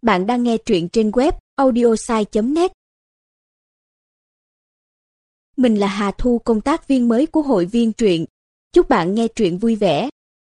Bạn đang nghe truyện trên web audiosai.net. Mình là Hà Thu, công tác viên mới của hội viên truyện. Chúc bạn nghe truyện vui vẻ.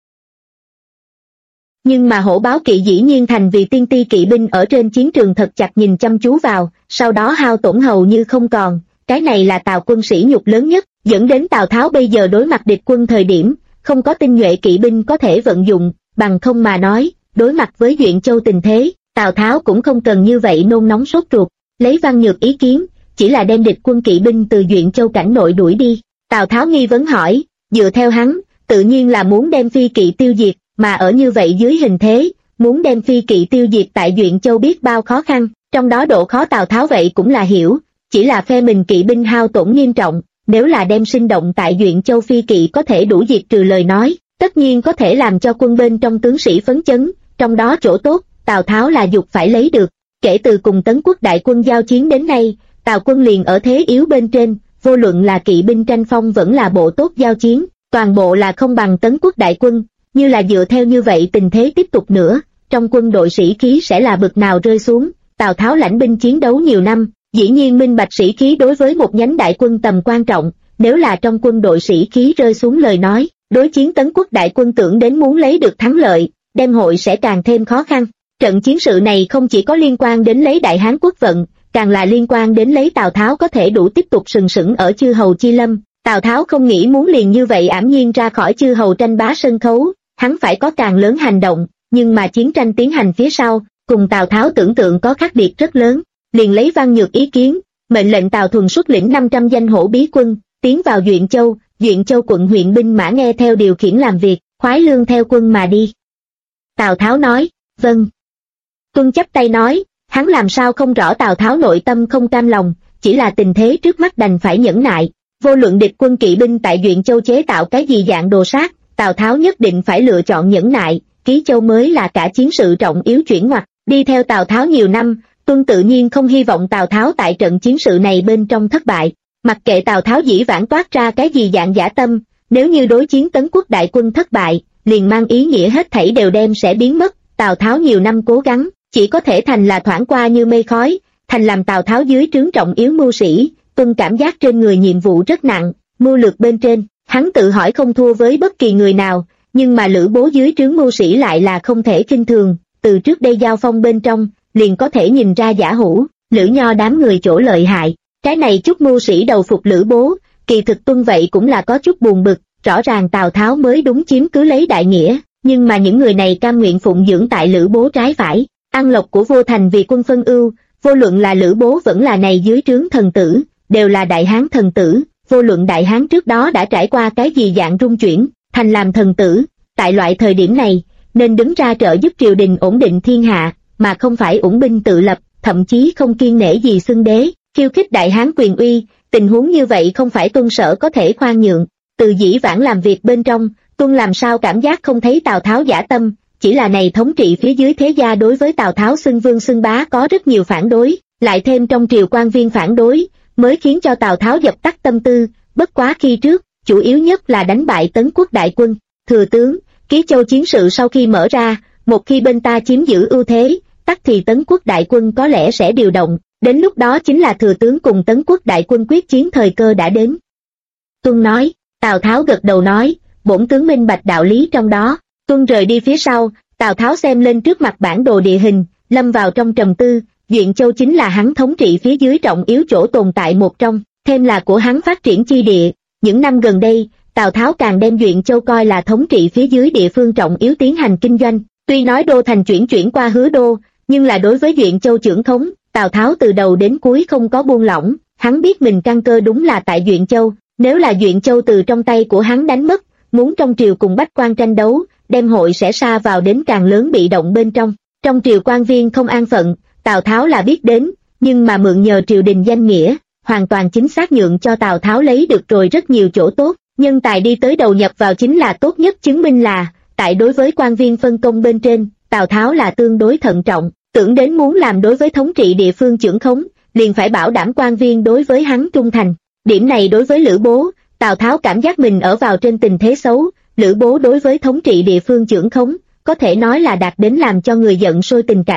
Nhưng mà hổ báo kỵ dĩ nhiên thành vì tiên ti kỵ binh ở trên chiến trường thật chặt nhìn chăm chú vào, sau đó hao tổn hầu như không còn. Cái này là Tào quân sỉ nhục lớn nhất, dẫn đến Tào Tháo bây giờ đối mặt địch quân thời điểm, không có tinh nhuệ kỵ binh có thể vận dụng, bằng không mà nói, đối mặt với Duyện Châu tình thế, Tào Tháo cũng không cần như vậy nôn nóng sốt ruột, lấy Văn Nhược ý kiến, chỉ là đem địch quân kỵ binh từ Duyện Châu cảnh nội đuổi đi. Tào Tháo nghi vấn hỏi, dựa theo hắn, tự nhiên là muốn đem phi kỵ tiêu diệt, mà ở như vậy dưới hình thế, muốn đem phi kỵ tiêu diệt tại Duyện Châu biết bao khó khăn, trong đó độ khó Tào Tháo vậy cũng là hiểu, chỉ là phe mình kỵ binh hao tổn nghiêm trọng, nếu là đem sinh động tại Duyện Châu phi kỵ có thể đủ diệt trừ lời nói, tất nhiên có thể làm cho quân bên trong tướng sĩ phấn chấn, trong đó chỗ tốt, Tào Tháo là dục phải lấy được. Kể từ cùng Tấn Quốc đại quân giao chiến đến nay, Tào quân liền ở thế yếu bên trên, vô luận là kỵ binh tranh phong vẫn là bộ tốt giao chiến, toàn bộ là không bằng Tấn Quốc đại quân, như là dựa theo như vậy tình thế tiếp tục nữa, trong quân đội sĩ khí sẽ là bực nào rơi xuống. Tào Tháo lãnh binh chiến đấu nhiều năm, dĩ nhiên minh bạch sĩ khí đối với một nhánh đại quân tầm quan trọng, nếu là trong quân đội sĩ khí rơi xuống lời nói, đối chiến Tấn Quốc đại quân tưởng đến muốn lấy được thắng lợi, đem hội sẽ càng thêm khó khăn. Trận chiến sự này không chỉ có liên quan đến lấy Đại Hán quốc vận, càng là liên quan đến lấy Tào Tháo có thể đủ tiếp tục sừng sững ở chư hầu chi lâm. Tào Tháo không nghĩ muốn liền như vậy ảm nhiên ra khỏi chư hầu tranh bá sân khấu, hắn phải có càng lớn hành động, nhưng mà chiến tranh tiến hành phía sau, cùng Tào Tháo tưởng tượng có khác biệt rất lớn. Liền lấy Văn Nhược ý kiến, mệnh lệnh Tào Thuần xuất lĩnh 500 danh hổ bí quân, tiến vào Duyện Châu quận huyện binh mã nghe theo điều khiển làm việc, khoái lương theo quân mà đi. Tào Tháo nói, vâng. Tuân chắp tay nói, hắn làm sao không rõ Tào Tháo nội tâm không cam lòng, chỉ là tình thế trước mắt đành phải nhẫn nại. Vô luận địch quân kỵ binh tại Duyện Châu chế tạo cái gì dạng đồ sát, Tào Tháo nhất định phải lựa chọn nhẫn nại, Ký Châu mới là cả chiến sự trọng yếu chuyển ngoặt. Đi theo Tào Tháo nhiều năm, Tuân tự nhiên không hy vọng Tào Tháo tại trận chiến sự này bên trong thất bại. Mặc kệ Tào Tháo dĩ vãng toát ra cái gì dạng dã tâm, nếu như đối chiến Tấn Quốc đại quân thất bại, liền mang ý nghĩa hết thảy đều đem sẽ biến mất. Tào Tháo nhiều năm cố gắng, chỉ có thể thành là thoảng qua như mây khói, thành làm Tào Tháo dưới trướng trọng yếu mưu sĩ. Tuân cảm giác trên người nhiệm vụ rất nặng, mưu lược bên trên, hắn tự hỏi không thua với bất kỳ người nào, nhưng mà Lữ Bố dưới trướng mưu sĩ lại là không thể khinh thường, từ trước đây giao phong bên trong, liền có thể nhìn ra giả hủ, Lữ Nho đám người chỗ lợi hại. Cái này chút mưu sĩ đầu phục Lữ Bố, kỳ thực Tuân vậy cũng là có chút buồn bực, rõ ràng Tào Tháo mới đúng chiếm cứ lấy đại nghĩa, nhưng mà những người này cam nguyện phụng dưỡng tại Lữ Bố trái phải, ăn lộc của vô thành vì quân phân ưu, vô luận là Lữ Bố vẫn là này dưới trướng thần tử, đều là đại hán thần tử, vô luận đại hán trước đó đã trải qua cái gì dạng rung chuyển, thành làm thần tử, tại loại thời điểm này, nên đứng ra trợ giúp triều đình ổn định thiên hạ, mà không phải ủng binh tự lập, thậm chí không kiêng nể gì xưng đế, khiêu khích đại hán quyền uy. Tình huống như vậy không phải Tuân sở có thể khoan nhượng. Từ dĩ vãng làm việc bên trong, Tuân làm sao cảm giác không thấy Tào Tháo dã tâm, chỉ là này thống trị phía dưới thế gia đối với Tào Tháo xưng vương xưng bá có rất nhiều phản đối, lại thêm trong triều quan viên phản đối, mới khiến cho Tào Tháo dập tắt tâm tư. Bất quá khi trước, chủ yếu nhất là đánh bại Tấn Quốc đại quân. Thừa tướng, Ký Châu chiến sự sau khi mở ra, một khi bên ta chiếm giữ ưu thế, tắc thì Tấn Quốc đại quân có lẽ sẽ điều động, đến lúc đó chính là thừa tướng cùng Tấn Quốc đại quân quyết chiến thời cơ đã đến. Tuân nói. Tào Tháo gật đầu nói, bổn tướng minh bạch đạo lý trong đó. Tuân rời đi phía sau, Tào Tháo xem lên trước mặt bản đồ địa hình, lâm vào trong trầm tư. Duyện Châu chính là hắn thống trị phía dưới trọng yếu chỗ tồn tại một trong, thêm là của hắn phát triển chi địa. Những năm gần đây, Tào Tháo càng đem Duyện Châu coi là thống trị phía dưới địa phương trọng yếu tiến hành kinh doanh. Tuy nói đô thành chuyển qua Hứa Đô, nhưng là đối với Duyện Châu trưởng khống, Tào Tháo từ đầu đến cuối không có buông lỏng. Hắn biết mình căn cơ đúng là tại Duyện Châu, nếu là Duyện Châu từ trong tay của hắn đánh mất, muốn trong triều cùng bách quan tranh đấu, đem hội sẽ sa vào đến càng lớn bị động bên trong. Trong triều quan viên không an phận, Tào Tháo là biết đến, nhưng mà mượn nhờ triều đình danh nghĩa, hoàn toàn chính xác nhượng cho Tào Tháo lấy được rồi rất nhiều chỗ tốt. Nhân tài đi tới đầu nhập vào chính là tốt nhất, chứng minh là tại đối với quan viên phân công bên trên, Tào Tháo là tương đối thận trọng, tưởng đến muốn làm đối với thống trị địa phương chưởng khống, liền phải bảo đảm quan viên đối với hắn trung thành. Điểm này đối với Lữ Bố, Tào Tháo cảm giác mình ở vào trên tình thế xấu. Lữ Bố đối với thống trị địa phương chưởng khống, có thể nói là đạt đến làm cho người giận sôi tình cảnh.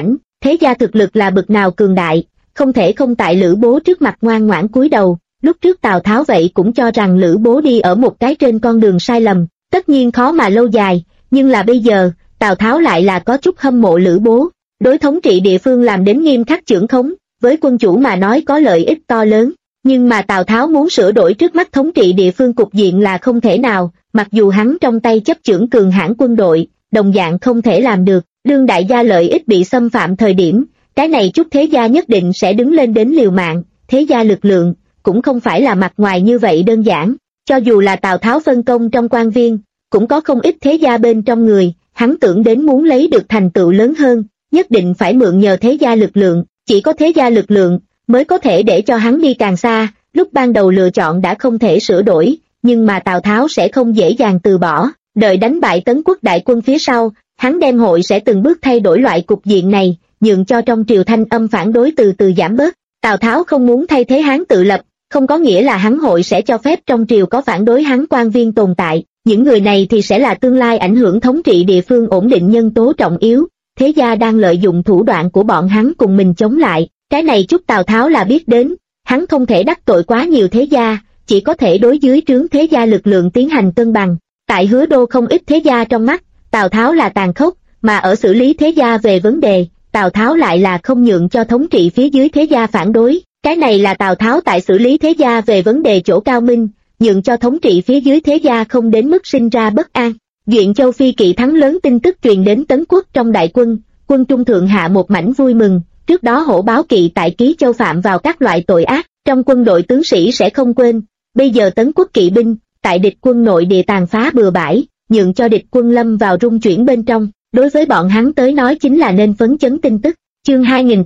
thế gia thực lực là bực nào cường đại, không thể không tại Lữ Bố trước mặt ngoan ngoãn cúi đầu. Lúc trước Tào Tháo vậy cũng cho rằng Lữ Bố đi ở một cái trên con đường sai lầm, tất nhiên khó mà lâu dài, nhưng là bây giờ, Tào Tháo lại là có chút hâm mộ Lữ Bố. Đối thống trị địa phương làm đến nghiêm khắc chưởng khống, với quân chủ mà nói có lợi ích to lớn, nhưng mà Tào Tháo muốn sửa đổi trước mắt thống trị địa phương cục diện là không thể nào, mặc dù hắn trong tay chấp chưởng cường hãn quân đội, đồng dạng không thể làm được. Đương đại gia lợi ích bị xâm phạm thời điểm, cái này chút thế gia nhất định sẽ đứng lên đến liều mạng. Thế gia lực lượng cũng không phải là mặt ngoài như vậy đơn giản, cho dù là Tào Tháo phân công trong quan viên, cũng có không ít thế gia bên trong người, hắn tưởng đến muốn lấy được thành tựu lớn hơn, nhất định phải mượn nhờ thế gia lực lượng, chỉ có thế gia lực lượng mới có thể để cho hắn đi càng xa. Lúc ban đầu lựa chọn đã không thể sửa đổi, nhưng mà Tào Tháo sẽ không dễ dàng từ bỏ, đợi đánh bại Tấn Quốc đại quân phía sau, hắn đem hội sẽ từng bước thay đổi loại cục diện này, nhượng cho trong triều thanh âm phản đối từ từ giảm bớt. Tào Tháo không muốn thay thế hắn tự lập, không có nghĩa là hắn hội sẽ cho phép trong triều có phản đối hắn quan viên tồn tại, những người này thì sẽ là tương lai ảnh hưởng thống trị địa phương ổn định nhân tố trọng yếu. Thế gia đang lợi dụng thủ đoạn của bọn hắn cùng mình chống lại, cái này chút Tào Tháo là biết đến, hắn không thể đắc tội quá nhiều thế gia, chỉ có thể đối dưới trướng thế gia lực lượng tiến hành cân bằng. Tại Hứa Đô không ít thế gia trong mắt, Tào Tháo là tàn khốc, mà ở xử lý thế gia về vấn đề, Tào Tháo lại là không nhượng cho thống trị phía dưới thế gia phản đối. Cái này là Tào Tháo tại xử lý thế gia về vấn đề chỗ cao minh, nhượng cho thống trị phía dưới thế gia không đến mức sinh ra bất an. Duyện Châu Phi kỵ thắng lớn tin tức truyền đến Tấn Quốc trong đại quân, quân trung thượng hạ một mảnh vui mừng. Trước đó Hổ Báo kỵ tại Ký Châu phạm vào các loại tội ác, trong quân đội tướng sĩ sẽ không quên. Bây giờ Tấn Quốc kỵ binh tại địch quân nội địa tàn phá bừa bãi, nhượng cho địch quân lâm vào rung chuyển bên trong, đối với bọn hắn tới nói chính là nên phấn chấn tin tức. Chương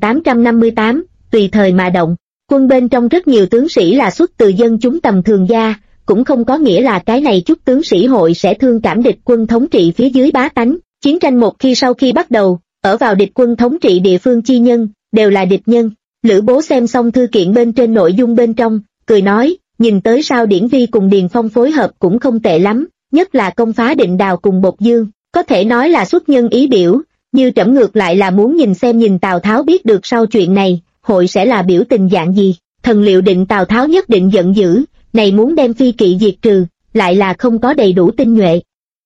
2858, tùy thời mà động. Quân bên trong rất nhiều tướng sĩ là xuất từ dân chúng tầm thường gia, cũng không có nghĩa là cái này chút tướng sĩ hội sẽ thương cảm địch quân thống trị phía dưới bá tánh. Chiến tranh một khi sau khi bắt đầu, ở vào địch quân thống trị địa phương chi nhân, đều là địch nhân. Lữ Bố xem xong thư kiện bên trên nội dung bên trong, cười nói, nhìn tới sao Điển Vi cùng Điền Phong phối hợp cũng không tệ lắm, nhất là công phá Định Đào cùng Bột Dương, có thể nói là xuất nhân ý biểu, như trẫm ngược lại là muốn nhìn Tào Tháo biết được sau chuyện này, hội sẽ là biểu tình dạng gì. Thần liệu định Tào Tháo nhất định giận dữ, này muốn đem phi kỵ diệt trừ, lại là không có đầy đủ tinh nhuệ.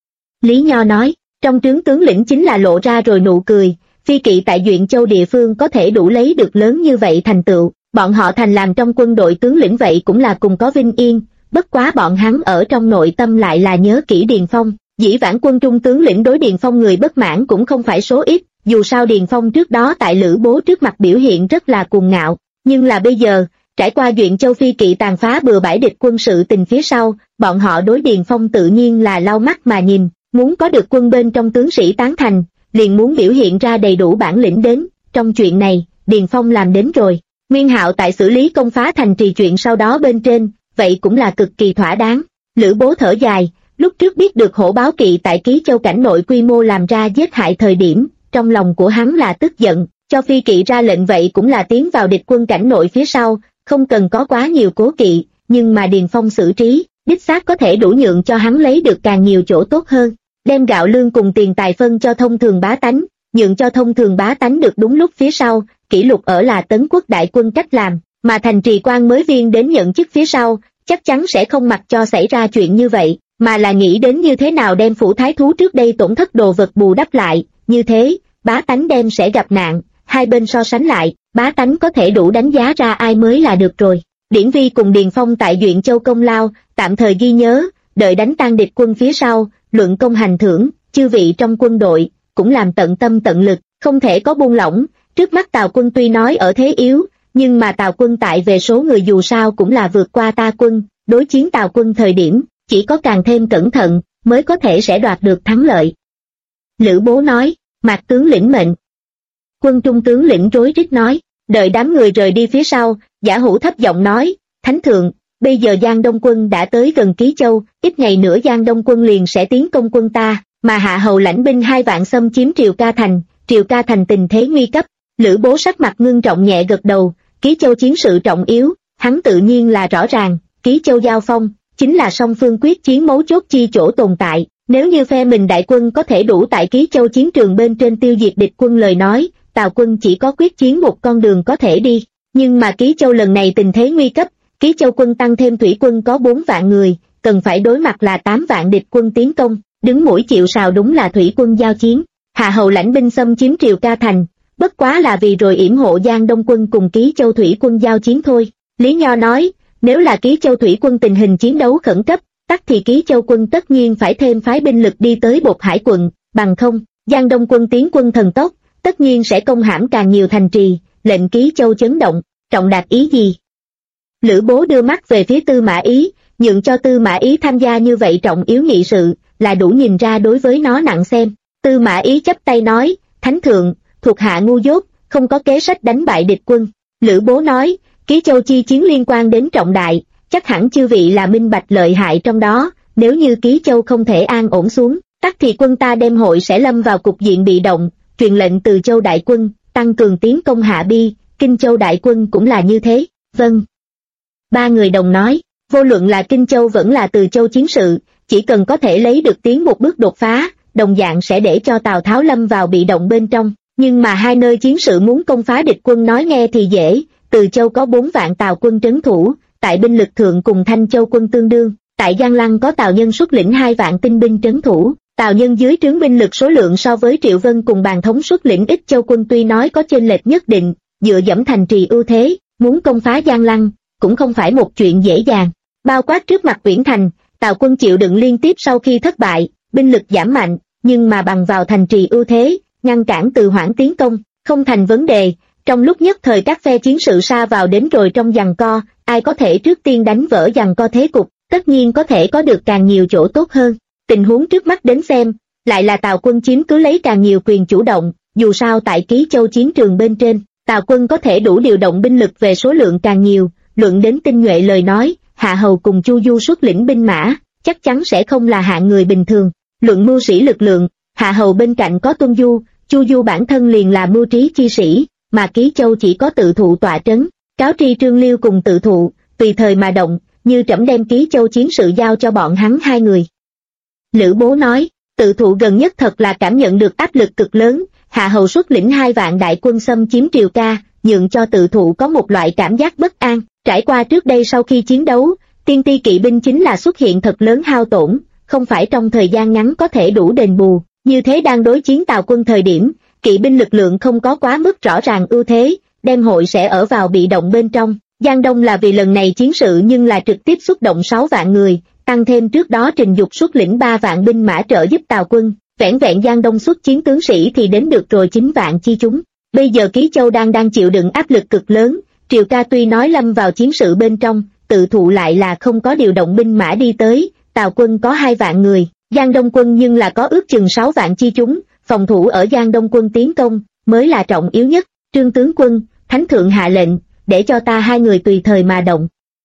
Lý Nho nói, trong trướng tướng lĩnh chính là lộ ra rồi nụ cười, phi kỵ tại Duyện Châu địa phương có thể đủ lấy được lớn như vậy thành tựu, bọn họ thành làm trong quân đội tướng lĩnh vậy cũng là cùng có vinh yên, bất quá bọn hắn ở trong nội tâm lại là nhớ kỹ Điền Phong. Dĩ vãng quân trung tướng lĩnh đối Điền Phong người bất mãn cũng không phải số ít, dù sao Điền Phong trước đó tại Lữ Bố trước mặt biểu hiện rất là cuồng ngạo, nhưng là bây giờ, trải qua Duyện Châu phi kỵ tàn phá bừa bãi địch quân sự tình phía sau, bọn họ đối Điền Phong tự nhiên là lau mắt mà nhìn, muốn có được quân bên trong tướng sĩ tán thành, liền muốn biểu hiện ra đầy đủ bản lĩnh đến, trong chuyện này, Điền Phong làm đến rồi. Nguyên Hạo tại xử lý công phá thành trì chuyện sau đó bên trên, vậy cũng là cực kỳ thỏa đáng. Lữ Bố thở dài, lúc trước biết được Hổ Báo kỵ tại Ký Châu cảnh nội quy mô làm ra giết hại thời điểm, trong lòng của hắn là tức giận, cho phi kỵ ra lệnh vậy cũng là tiến vào địch quân cảnh nội phía sau, không cần có quá nhiều cố kỵ, nhưng mà Điền Phong xử trí, đích xác có thể đủ nhượng cho hắn lấy được càng nhiều chỗ tốt hơn, đem gạo lương cùng tiền tài phân cho thông thường bá tánh, nhượng cho thông thường bá tánh được đúng lúc phía sau, kỷ lục ở là Tấn Quốc đại quân cách làm, mà thành trì quan mới viên đến nhận chức phía sau, chắc chắn sẽ không mặc cho xảy ra chuyện như vậy, mà là nghĩ đến như thế nào đem phủ thái thú trước đây tổn thất đồ vật bù đắp lại, như thế, bá tánh đem sẽ gặp nạn, hai bên so sánh lại, bá tánh có thể đủ đánh giá ra ai mới là được rồi. Điển Vi cùng Điền Phong tại Duyện Châu công lao, tạm thời ghi nhớ, đợi đánh tan địch quân phía sau, luận công hành thưởng, chư vị trong quân đội, cũng làm tận tâm tận lực, không thể có buông lỏng. Trước mắt Tào quân tuy nói ở thế yếu, nhưng mà Tào quân tại về số người dù sao cũng là vượt qua ta quân, đối chiến Tào quân thời điểm, chỉ có càng thêm cẩn thận, mới có thể sẽ đoạt được thắng lợi. Lữ Bố nói, Mạc tướng lĩnh mệnh. Quân trung tướng lĩnh rối rít nói, đợi đám người rời đi phía sau, Giả Hữu thấp giọng nói, Thánh thượng, bây giờ Giang Đông quân đã tới gần Ký Châu, ít ngày nữa Giang Đông quân liền sẽ tiến công quân ta, mà Hạ Hầu lãnh binh 2 vạn xâm chiếm Triều Ca Thành tình thế nguy cấp. Lữ Bố sắc mặt ngưng trọng nhẹ gật đầu, Ký Châu chiến sự trọng yếu, hắn tự nhiên là rõ ràng, Ký Châu giao phong, chính là song phương quyết chiến mấu chốt chi chỗ tồn tại, nếu như phe mình đại quân có thể đủ tại Ký Châu chiến trường bên trên tiêu diệt địch quân lời nói, Tào quân chỉ có quyết chiến một con đường có thể đi, nhưng mà Ký Châu lần này tình thế nguy cấp, Ký Châu quân tăng thêm thủy quân có 4 vạn người, cần phải đối mặt là 8 vạn địch quân tiến công, đứng mũi chịu sào đúng là thủy quân giao chiến. Hạ hầu lãnh binh xâm chiếm Triều Ca thành, bất quá là vì rồi yểm hộ Giang Đông quân cùng Ký Châu thủy quân giao chiến thôi. Lý Nho nói, nếu là Ký Châu thủy quân tình hình chiến đấu khẩn cấp, tắc thì Ký Châu quân tất nhiên phải thêm phái binh lực đi tới Bột Hải quận, bằng không, Giang Đông quân tiến quân thần tốc, tất nhiên sẽ công hãm càng nhiều thành trì, lệnh Ký Châu chấn động. Trọng đạt ý gì? Lữ Bố đưa mắt về phía Tư Mã Ý, nhượng cho Tư Mã Ý tham gia như vậy trọng yếu nghị sự, là đủ nhìn ra đối với nó nặng xem. Tư Mã Ý chắp tay nói, Thánh thượng, thuộc hạ ngu dốt, không có kế sách đánh bại địch quân. Lữ Bố nói, Ký Châu chi chiến liên quan đến trọng đại, chắc hẳn chư vị là minh bạch lợi hại trong đó, nếu như Ký Châu không thể an ổn xuống, tắc thì quân ta đem hội sẽ lâm vào cục diện bị động, truyền lệnh Từ Châu đại quân, tăng cường tiến công Hạ Bi, Kinh Châu đại quân cũng là như thế. Vâng. 3 người đồng nói, vô luận là Kinh Châu vẫn là Từ Châu chiến sự, chỉ cần có thể lấy được tiến một bước đột phá, đồng dạng sẽ để cho Tào Tháo lâm vào bị động bên trong, nhưng mà hai nơi chiến sự muốn công phá địch quân nói nghe thì dễ, Từ Châu có 4 vạn Tào quân trấn thủ, tại binh lực thượng cùng Thanh Châu quân tương đương, tại Giang Lăng có Tào Nhân xuất lĩnh 2 vạn tinh binh trấn thủ, Tào Nhân dưới trướng binh lực số lượng so với Triệu Vân cùng Bàn Thống xuất lĩnh Ích Châu quân tuy nói có chênh lệch nhất định, dựa dẫm thành trì ưu thế, muốn công phá Giang Lăng, cũng không phải một chuyện dễ dàng. Bao quát trước mặt Uyển Thành, Tào quân chịu đựng liên tiếp sau khi thất bại, binh lực giảm mạnh, nhưng mà bằng vào thành trì ưu thế, ngăn cản Từ Hoãn tiến công, không thành vấn đề. Trong lúc nhất thời các phe chiến sự sa vào đến rồi trong giằng co, ai có thể trước tiên đánh vỡ giằng co thế cục, tất nhiên có thể có được càng nhiều chỗ tốt hơn. Tình huống trước mắt đến xem, lại là Tào quân chiếm cứ lấy càng nhiều quyền chủ động, dù sao tại Ký Châu chiến trường bên trên, Tào quân có thể đủ điều động binh lực về số lượng càng nhiều, luận đến tinh nhuệ lời nói, Hạ Hầu cùng Chu Du xuất lĩnh binh mã, chắc chắn sẽ không là hạng người bình thường. Luận mưu sĩ lực lượng, Hạ Hầu bên cạnh có Tuân Du, Chu Du bản thân liền là mưu trí chi sĩ, mà Ký Châu chỉ có Tự Thụ tọa trấn, cáo tri Trương Liêu cùng Tự Thụ, tùy thời mà động, như trẫm đem Ký Châu chiến sự giao cho bọn hắn 2 người. Lữ Bố nói, Tự Thụ gần nhất thật là cảm nhận được áp lực cực lớn, Hạ Hầu xuất lĩnh 2 vạn đại quân xâm chiếm Triều Ca, nhượng cho Tự Thụ có một loại cảm giác bất an. Trải qua trước đây sau khi chiến đấu, tiên ti kỵ binh chính là xuất hiện thật lớn hao tổn, không phải trong thời gian ngắn có thể đủ đền bù, như thế đang đối chiến Tào quân thời điểm, kỵ binh lực lượng không có quá mức rõ ràng ưu thế, đem hội sẽ ở vào bị động bên trong. Giang Đông là vì lần này chiến sự nhưng là trực tiếp xuất động 6 vạn người, tăng thêm trước đó Trình Dục xuất lĩnh 3 vạn binh mã trợ giúp Tào quân, vẻn vẹn Giang Đông xuất chiến tướng sĩ thì đến được rồi 9 vạn chi chúng. Bây giờ Ký Châu đang chịu đựng áp lực cực lớn, Triều Ca tuy nói lâm vào chiến sự bên trong, Tự Thụ lại là không có điều động binh mã đi tới, Tào quân có 2 vạn người, Giang Đông quân nhưng là có ước chừng 6 vạn chi chúng, phòng thủ ở Giang Đông quân tiến công, mới là trọng yếu nhất. Trương tướng quân, Thánh thượng hạ lệnh, để cho ta 2 người tùy thời mà động.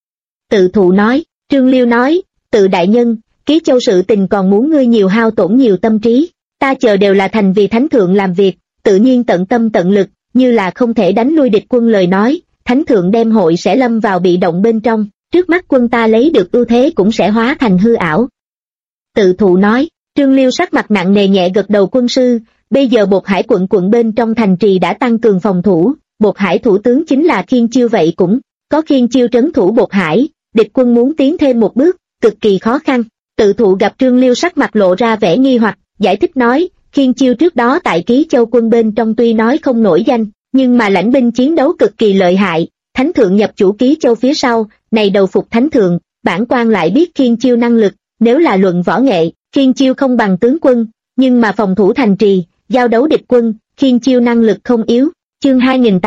Tự Thụ nói, Trương Liêu nói, Tự đại nhân, Ký Châu sự tình còn muốn ngươi nhiều hao tổn nhiều tâm trí, ta chờ đều là thành vì Thánh thượng làm việc, tự nhiên tận tâm tận lực, như là không thể đánh lui địch quân lời nói, Thánh thượng đem hội sẽ lâm vào bị động bên trong, trước mắt quân ta lấy được ưu thế cũng sẽ hóa thành hư ảo. Tự Thụ nói, Trương Liêu sắc mặt nặng nề nhẹ gật đầu quân sư, bây giờ Bột Hải quận bên trong thành trì đã tăng cường phòng thủ, Bột Hải thủ tướng chính là Khiên Chiêu vậy cũng có Khiên Chiêu trấn thủ Bột Hải, địch quân muốn tiến thêm một bước, cực kỳ khó khăn. Tự Thụ gặp Trương Liêu sắc mặt lộ ra vẻ nghi hoặc, giải thích nói, Khiên Chiêu trước đó tại Ký Châu quân bên trong tuy nói không nổi danh, nhưng mà lãnh binh chiến đấu cực kỳ lợi hại, Thánh thượng nhập chủ Ký Châu phía sau, này đầu phục Thánh thượng, bản quan lại biết Khiên Chiêu năng lực, nếu là luận võ nghệ, Khiên Chiêu không bằng tướng quân, nhưng mà phòng thủ thành trì, giao đấu địch quân, Khiên Chiêu năng lực không yếu. Chương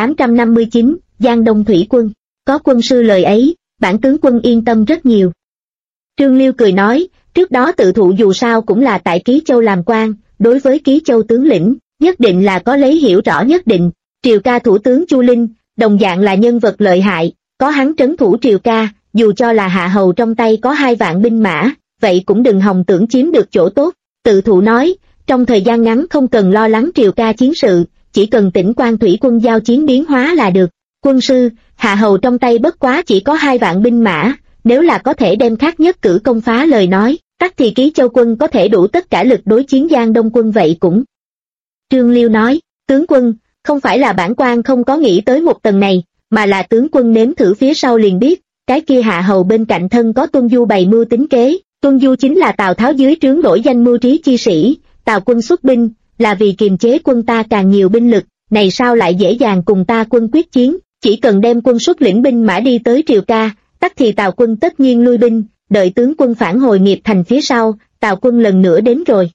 2859, Giang Đông thủy quân, có quân sư lời ấy, bản tướng quân yên tâm rất nhiều. Trương Liêu cười nói, trước đó Tự Thụ dù sao cũng là tại Ký Châu làm quan, đối với Ký Châu tướng lĩnh, nhất định là có lấy hiểu rõ nhất định. Triều Ca thủ tướng Chu Linh, đồng dạng là nhân vật lợi hại, có hắn trấn thủ Triều Ca, dù cho là Hạ Hầu trong tay có 2 vạn binh mã, vậy cũng đừng hòng tưởng chiếm được chỗ tốt. Tự Thụ nói, trong thời gian ngắn không cần lo lắng Triều Ca chiến sự, chỉ cần Tĩnh Quan thủy quân giao chiến biến hóa là được. Quân sư, Hạ Hầu trong tay bất quá chỉ có 2 vạn binh mã, nếu là có thể đem khác nhất cử công phá lời nói, tắc thì Ký Châu quân có thể đủ tất cả lực đối chiến Giang Đông quân vậy cũng. Trương Liêu nói, tướng quân, Không phải là bản quan không có nghĩ tới một tầng này, mà là tướng quân nếm thử phía sau liền biết, cái kia hạ hầu bên cạnh thân có Tuân Du bày mưu tính kế. Tuân Du chính là Tào Tháo dưới trướng nổi danh mưu trí chi sĩ. Tào quân xuất binh là vì kiềm chế quân ta càng nhiều binh lực, này sao lại dễ dàng cùng ta quân quyết chiến, chỉ cần đem quân xuất lĩnh binh mã đi tới Triều Ca, tắc thì Tào quân tất nhiên lui binh, đợi tướng quân phản hồi nghiệp thành phía sau, Tào quân lần nữa đến rồi.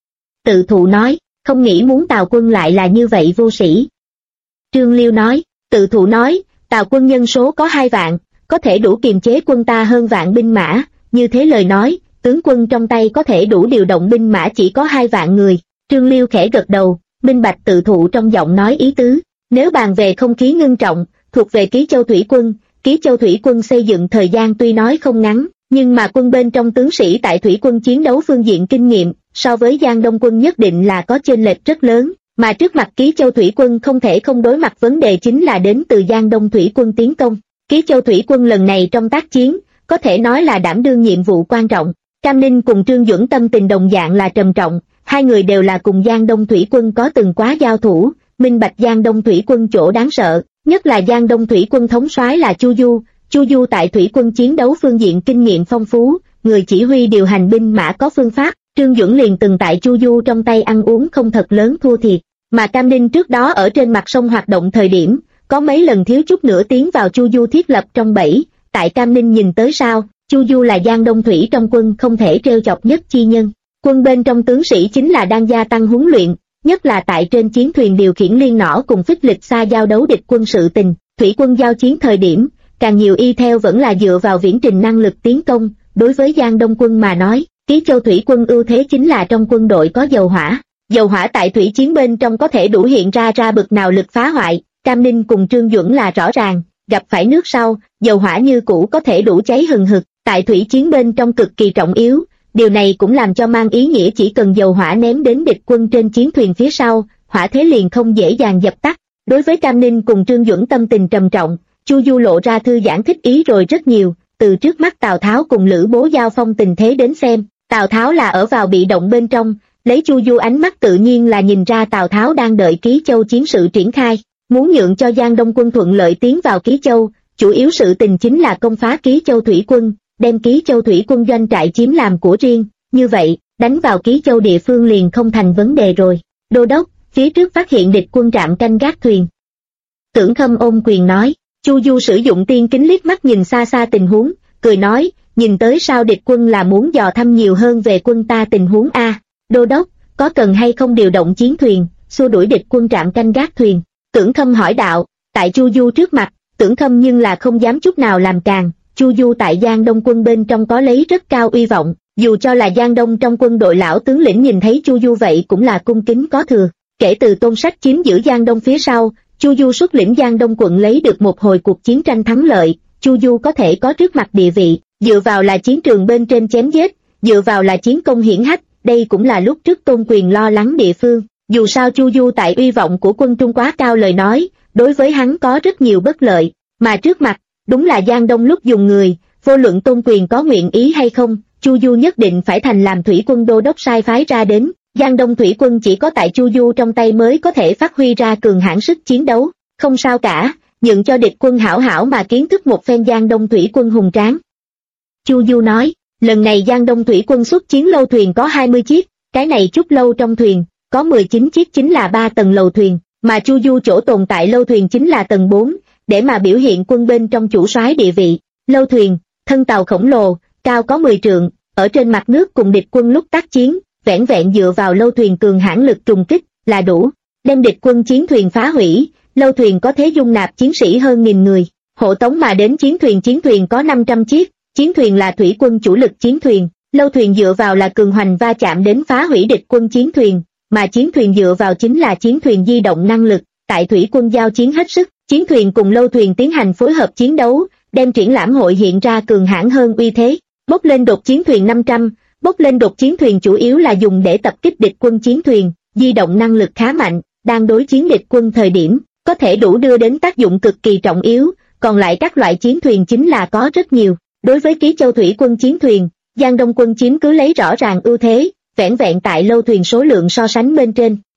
Tự thụ nói, không nghĩ muốn Tào quân lại là như vậy vô sĩ. Trương Liêu nói, tự thụ nói, Tào quân nhân số có 2 vạn, có thể đủ kiềm chế quân ta hơn vạn binh mã, như thế lời nói, tướng quân trong tay có thể đủ điều động binh mã chỉ có 2 vạn người. Trương Liêu khẽ gật đầu, minh bạch tự thụ trong giọng nói ý tứ. Nếu bàn về không khí ngưng trọng, thuộc về Ký Châu Thủy quân, Ký Châu Thủy quân xây dựng thời gian tuy nói không ngắn, nhưng mà quân bên trong tướng sĩ tại thủy quân chiến đấu phương diện kinh nghiệm, so với Giang Đông quân nhất định là có chênh lệch rất lớn, mà trước mặt Ký Châu Thủy quân không thể không đối mặt vấn đề chính là đến từ Giang Đông thủy quân tiến công. Ký Châu Thủy quân lần này trong tác chiến, có thể nói là đảm đương nhiệm vụ quan trọng. Cam Ninh cùng Trương Duẩn tâm tình đồng dạng là trầm trọng, hai người đều là cùng Giang Đông thủy quân có từng quá giao thủ, minh bạch Giang Đông thủy quân chỗ đáng sợ, nhất là Giang Đông thủy quân thống soái là Chu Du. Chu Du tại thủy quân chiến đấu phương diện kinh nghiệm phong phú, người chỉ huy điều hành binh mã có phương pháp, Trương Duẩn liền từng tại Chu Du trong tay ăn uống không thật lớn thua thiệt, mà Cam Ninh trước đó ở trên mặt sông hoạt động thời điểm, có mấy lần thiếu chút nữa tiến vào Chu Du thiết lập trong bẫy, tại Cam Ninh nhìn tới sao, Chu Du là Giang Đông thủy trong quân không thể trêu chọc nhất chi nhân, quân bên trong tướng sĩ chính là đang gia tăng huấn luyện, nhất là tại trên chiến thuyền điều khiển liên nỏ cùng phích lịch xa giao đấu địch quân sự tình, thủy quân giao chiến thời điểm, càng nhiều y theo vẫn là dựa vào viễn trình năng lực tiến công, đối với Giang Đông quân mà nói, Ký Châu thủy quân ưu thế chính là trong quân đội có dầu hỏa tại thủy chiến bên trong có thể đủ hiện ra bực nào lực phá hoại, Cam Ninh cùng Trương Duẩn là rõ ràng, gặp phải nước sau, dầu hỏa như cũ có thể đủ cháy hừng hực, tại thủy chiến bên trong cực kỳ trọng yếu, điều này cũng làm cho mang ý nghĩa chỉ cần dầu hỏa ném đến địch quân trên chiến thuyền phía sau, hỏa thế liền không dễ dàng dập tắt. Đối với Cam Ninh cùng Trương Duẩn tâm tình trầm trọng, Chu Du lộ ra thư giãn thích ý rồi rất nhiều, từ trước mắt Tào Tháo cùng Lữ Bố giao phong tình thế đến xem, Tào Tháo là ở vào bị động bên trong, lấy Chu Du ánh mắt tự nhiên là nhìn ra Tào Tháo đang đợi Ký Châu chiến sự triển khai, muốn nhượng cho Giang Đông quân thuận lợi tiến vào Ký Châu, chủ yếu sự tình chính là công phá Ký Châu thủy quân, đem Ký Châu thủy quân doanh trại chiếm làm của riêng, như vậy, đánh vào Ký Châu địa phương liền không thành vấn đề rồi. Đô đốc, phía trước phát hiện địch quân trạm canh gác thuyền. Tưởng Khâm ôm quyền nói, Chu Du sử dụng tiên kính liếc mắt nhìn xa xa tình huống, cười nói, nhìn tới sao địch quân là muốn dò thăm nhiều hơn về quân ta tình huống a. Đô đốc, có cần hay không điều động chiến thuyền, xua đuổi địch quân trạm canh gác thuyền? Tưởng Khâm hỏi đạo, tại Chu Du trước mặt, Tưởng Khâm nhưng là không dám chút nào làm càng, Chu Du tại Giang Đông quân bên trong có lấy rất cao uy vọng, dù cho là Giang Đông trong quân đội lão tướng lĩnh nhìn thấy Chu Du vậy cũng là cung kính có thừa. Kể từ Tôn Sách chiếm giữ Giang Đông phía sau, Chu Du xuất lĩnh Giang Đông quận lấy được một hồi cuộc chiến tranh thắng lợi, Chu Du có thể có trước mặt địa vị, dựa vào là chiến trường bên trên chém giết, dựa vào là chiến công hiển hách, đây cũng là lúc trước Tôn Quyền lo lắng địa phương. Dù sao Chu Du tại uy vọng của quân Trung quá cao lời nói, đối với hắn có rất nhiều bất lợi, mà trước mặt, đúng là Giang Đông lúc dùng người, vô luận Tôn Quyền có nguyện ý hay không, Chu Du nhất định phải thành làm thủy quân đô đốc sai phái ra đến. Giang Đông thủy quân chỉ có tại Chu Du trong tay mới có thể phát huy ra cường hãn sức chiến đấu, không sao cả, nhượng cho địch quân hảo hảo mà kiến thức một phen Giang Đông thủy quân hùng tráng. Chu Du nói, lần này Giang Đông thủy quân xuất chiến lâu thuyền có 20 chiếc, cái này chút lâu trong thuyền, có 19 chiếc chính là 3 tầng lầu thuyền, mà Chu Du chỗ tồn tại lâu thuyền chính là tầng 4, để mà biểu hiện quân bên trong chủ soái địa vị. Lâu thuyền, thân tàu khổng lồ, cao có 10 trượng, ở trên mặt nước cùng địch quân lúc tác chiến, vẻn vẹn dựa vào lâu thuyền cường hãn lực trùng kích là đủ, đem địch quân chiến thuyền phá hủy. Lâu thuyền có thế dung nạp chiến sĩ hơn 1000 người, hộ tống mà đến chiến thuyền có 500 chiếc, chiến thuyền là thủy quân chủ lực chiến thuyền, lâu thuyền dựa vào là cường hoành va chạm đến phá hủy địch quân chiến thuyền, mà chiến thuyền dựa vào chính là chiến thuyền di động năng lực, tại thủy quân giao chiến hết sức, chiến thuyền cùng lâu thuyền tiến hành phối hợp chiến đấu, đem triển lãm hội hiện ra cường hãn hơn uy thế. Bốc lên đột chiến thuyền 500, bốc lên đột chiến thuyền chủ yếu là dùng để tập kích địch quân chiến thuyền, di động năng lực khá mạnh, đang đối chiến địch quân thời điểm, có thể đủ đưa đến tác dụng cực kỳ trọng yếu, còn lại các loại chiến thuyền chính là có rất nhiều. Đối với Ký Châu thủy quân chiến thuyền, Giang Đông quân chiếm cứ lấy rõ ràng ưu thế, vẻn vẹn tại lâu thuyền số lượng so sánh bên trên,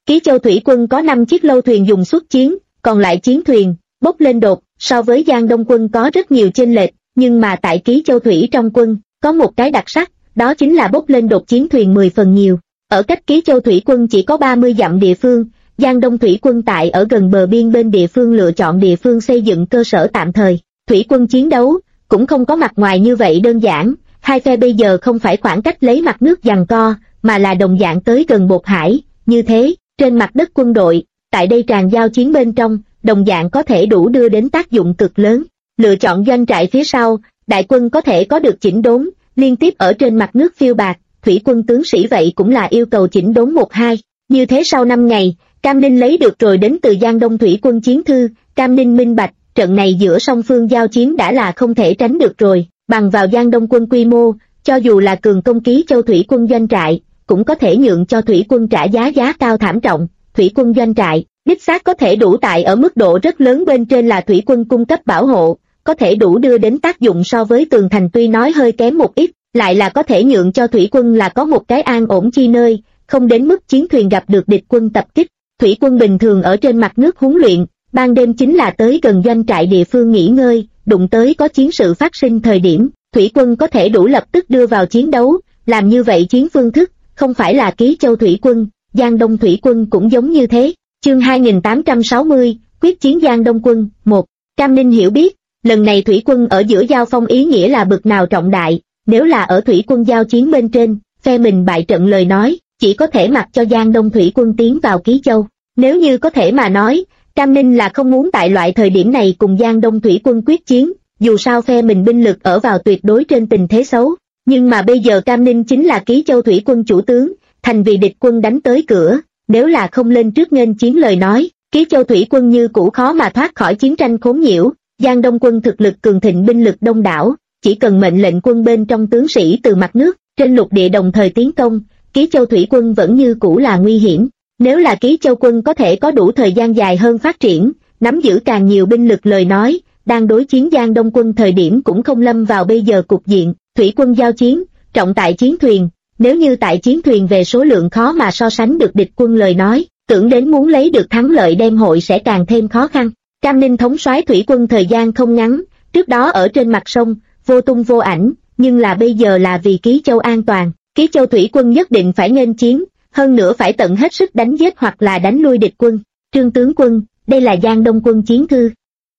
Ký Châu thủy quân có 5 chiếc lâu thuyền dùng xuất chiến, còn lại chiến thuyền, bốc lên đột, so với Giang Đông quân có rất nhiều chênh lệch, nhưng mà tại Ký Châu thủy trong quân, có một cái đặc sắc, đó chính là bốc lên đột chiến thuyền 10 phần nhiều. Ở cách Ký Châu thủy quân chỉ có 30 dặm địa phương, Giang Đông thủy quân tại ở gần bờ biên bên địa phương lựa chọn địa phương xây dựng cơ sở tạm thời. Thủy quân chiến đấu cũng không có mặt ngoài như vậy đơn giản, hai phe bây giờ không phải khoảng cách lấy mặt nước giằng co, mà là đồng dạng tới gần bột hải, như thế, trên mặt đất quân đội, tại đây tràn giao chiến bên trong, đồng dạng có thể đủ đưa đến tác dụng cực lớn. Lựa chọn doanh trại phía sau, đại quân có thể có được chỉnh đốn, liên tiếp ở trên mặt nước phiêu bạt, thủy quân tướng sĩ vậy cũng là yêu cầu chỉnh đốn 1-2. Như thế sau 5 ngày, Cam Ninh lấy được rồi đến từ Giang Đông thủy quân chiến thư, Cam Ninh minh bạch, trận này giữa song phương giao chiến đã là không thể tránh được rồi, bằng vào Giang Đông quân quy mô, cho dù là cường công Ký Châu thủy quân doanh trại, cũng có thể nhượng cho thủy quân trả giá cao thảm trọng. Thủy quân doanh trại, đích xác có thể đủ tại ở mức độ rất lớn bên trên là thủy quân cung cấp bảo hộ, có thể đủ đưa đến tác dụng so với tường thành tuy nói hơi kém một ít, lại là có thể nhượng cho thủy quân là có một cái an ổn chi nơi, không đến mức chiến thuyền gặp được địch quân tập kích. Thủy quân bình thường ở trên mặt nước huấn luyện, ban đêm chính là tới gần doanh trại địa phương nghỉ ngơi, đụng tới có chiến sự phát sinh thời điểm, thủy quân có thể đủ lập tức đưa vào chiến đấu, làm như vậy chiến phương thức, không phải là Ký Châu thủy quân, Giang Đông thủy quân cũng giống như thế. Chương 2860, quyết chiến Giang Đông quân, 1. Cam Ninh hiểu biết, lần này thủy quân ở giữa giao phong ý nghĩa là bực nào trọng đại, nếu là ở thủy quân giao chiến bên trên, phe mình bại trận lời nói, chỉ có thể mặc cho Giang Đông thủy quân tiến vào Ký Châu. Nếu như có thể mà nói, Cam Ninh là không muốn tại loại thời điểm này cùng Giang Đông thủy quân quyết chiến, dù sao phe mình binh lực ở vào tuyệt đối trên tình thế xấu. Nhưng mà bây giờ Cam Ninh chính là Ký Châu thủy quân chủ tướng, thành vì địch quân đánh tới cửa, nếu là không lên trước nghênh chiến lời nói, Ký Châu thủy quân như cũ khó mà thoát khỏi chiến tranh khốn nhiễu. Giang Đông quân thực lực cường thịnh, binh lực đông đảo, chỉ cần mệnh lệnh quân bên trong tướng sĩ từ mặt nước, trên lục địa đồng thời tiến công, Ký Châu thủy quân vẫn như cũ là nguy hiểm. Nếu là Ký Châu quân có thể có đủ thời gian dài hơn phát triển, nắm giữ càng nhiều binh lực lời nói, đang đối chiến Giang Đông quân thời điểm cũng không lâm vào bây giờ cục diện. Thủy quân giao chiến, trọng tại chiến thuyền, nếu như tại chiến thuyền về số lượng khó mà so sánh được địch quân lời nói, tưởng đến muốn lấy được thắng lợi đem hội sẽ càng thêm khó khăn. Cam Ninh thống soái thủy quân thời gian không ngắn, trước đó ở trên mặt sông, vô tung vô ảnh, nhưng là bây giờ là vì Ký Châu an toàn, Ký Châu thủy quân nhất định phải nghênh chiến, hơn nữa phải tận hết sức đánh giết hoặc là đánh lui địch quân. Trương tướng quân, đây là Giang Đông quân chiến thư.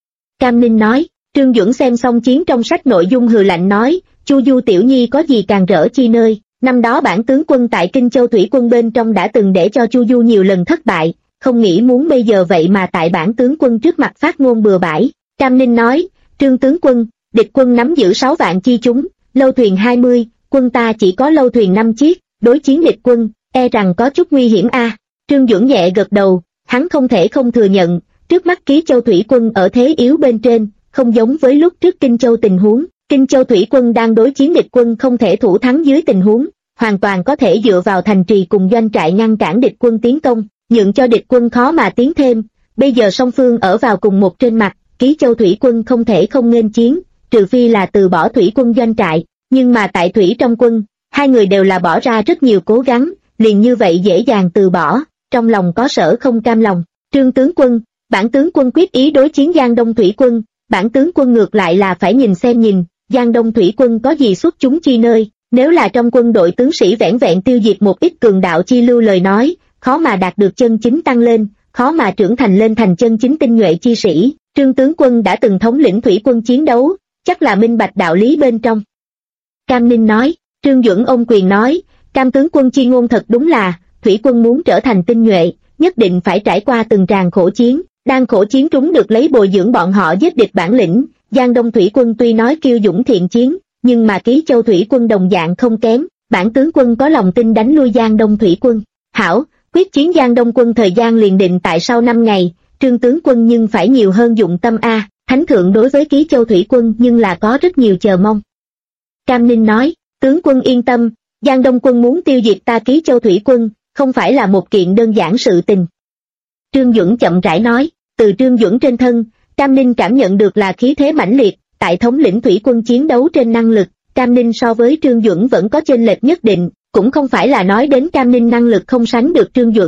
Cam Ninh nói. Trương Duẩn xem xong chiến trong sách nội dung hừ lạnh nói, Chu Du tiểu nhi có gì càng rỡ chi nơi, năm đó bản tướng quân tại Kinh Châu thủy quân bên trong đã từng để cho Chu Du nhiều lần thất bại, không nghĩ muốn bây giờ vậy mà tại bản tướng quân trước mặt phát ngôn bừa bãi. Cam Ninh nói, Trương tướng quân, địch quân nắm giữ 6 vạn chi chúng, lâu thuyền 20, quân ta chỉ có lâu thuyền 5 chiếc, đối chiến địch quân, e rằng có chút nguy hiểm a. Trương Duẩn nhẹ gật đầu, hắn không thể không thừa nhận, trước mắt Ký Châu thủy quân ở thế yếu bên trên, không giống với lúc trước Kinh Châu tình huống. Kinh Châu thủy quân đang đối chiến địch quân không thể thủ thắng dưới tình huống, hoàn toàn có thể dựa vào thành trì cùng doanh trại ngăn cản địch quân tiến công, nhượng cho địch quân khó mà tiến thêm. Bây giờ song phương ở vào cùng một trên mặt, Ký Châu thủy quân không thể không nghênh chiến, trừ phi là từ bỏ thủy quân doanh trại, nhưng mà tại thủy trong quân, hai người đều là bỏ ra rất nhiều cố gắng, liền như vậy dễ dàng từ bỏ, trong lòng có sở không cam lòng. Trương tướng quân, bản tướng quân quyết ý đối chiến Giang Đông thủy quân, bản tướng quân ngược lại là phải nhìn xem nhìn, Giang Đông thủy quân có gì xuất chúng chi nơi, nếu là trong quân đội tướng sĩ vẻn vẹn tiêu diệt một ít cường đạo chi lưu lời nói, khó mà đạt được chân chính tăng lên, khó mà trưởng thành lên thành chân chính tinh nhuệ chi sĩ. Trương tướng quân đã từng thống lĩnh thủy quân chiến đấu, chắc là minh bạch đạo lý bên trong. Cam Ninh nói. Trương Duẩn ôm quyền nói, Cam tướng quân chi ngôn thật đúng là, thủy quân muốn trở thành tinh nhuệ, nhất định phải trải qua từng tràng khổ chiến, đang khổ chiến trúng được lấy bồi dưỡng bọn họ giết địch bản lĩnh. Giang Đông thủy quân tuy nói kiêu dũng thiện chiến, nhưng mà Ký Châu thủy quân đồng dạng không kém, bản tướng quân có lòng tin đánh lui Giang Đông thủy quân. Hảo, quyết chiến Giang Đông quân thời gian liền định tại sau 5 ngày, Trương tướng quân nhưng phải nhiều hơn dụng tâm a. Thánh thượng đối với Ký Châu thủy quân nhưng là có rất nhiều chờ mong. Cam Ninh nói, tướng quân yên tâm, Giang Đông quân muốn tiêu diệt ta Ký Châu thủy quân, không phải là một kiện đơn giản sự tình. Trương Duẩn chậm rãi nói, từ Trương Duẩn trên thân, Cam Ninh cảm nhận được là khí thế mãnh liệt, tại thống lĩnh thủy quân chiến đấu trên năng lực, Cam Ninh so với Trương Duẩn vẫn có chênh lệch nhất định, cũng không phải là nói đến Cam Ninh năng lực không sánh được Trương Duẩn,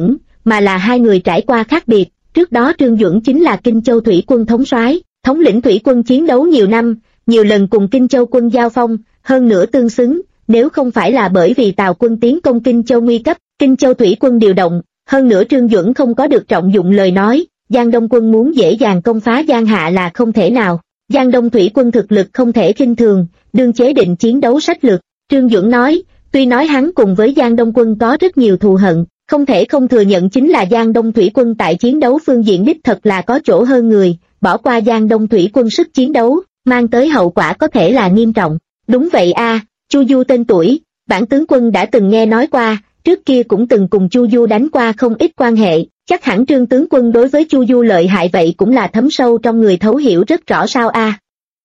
mà là hai người trải qua khác biệt. Trước đó Trương Duẩn chính là Kinh Châu thủy quân thống soái, thống lĩnh thủy quân chiến đấu nhiều năm, nhiều lần cùng Kinh Châu quân giao phong, hơn nữa tương xứng. Nếu không phải là bởi vì Tào quân tiến công Kinh Châu nguy cấp, Kinh Châu thủy quân điều động, hơn nữa Trương Duẩn không có được trọng dụng lời nói, Giang Đông quân muốn dễ dàng công phá Giang Hạ là không thể nào. Giang Đông thủy quân thực lực không thể khinh thường, đương chế định chiến đấu sách lược. Trương Duẩn nói, tuy nói hắn cùng với Giang Đông quân có rất nhiều thù hận, không thể không thừa nhận chính là Giang Đông thủy quân tại chiến đấu phương diện đích thật là có chỗ hơn người, bỏ qua Giang Đông thủy quân sức chiến đấu, mang tới hậu quả có thể là nghiêm trọng. Đúng vậy a, Chu Du tên tuổi, bản tướng quân đã từng nghe nói qua, trước kia cũng từng cùng Chu Du đánh qua không ít quan hệ, chắc hẳn Trương tướng quân đối với Chu Du lợi hại vậy cũng là thấm sâu trong người thấu hiểu rất rõ sao a.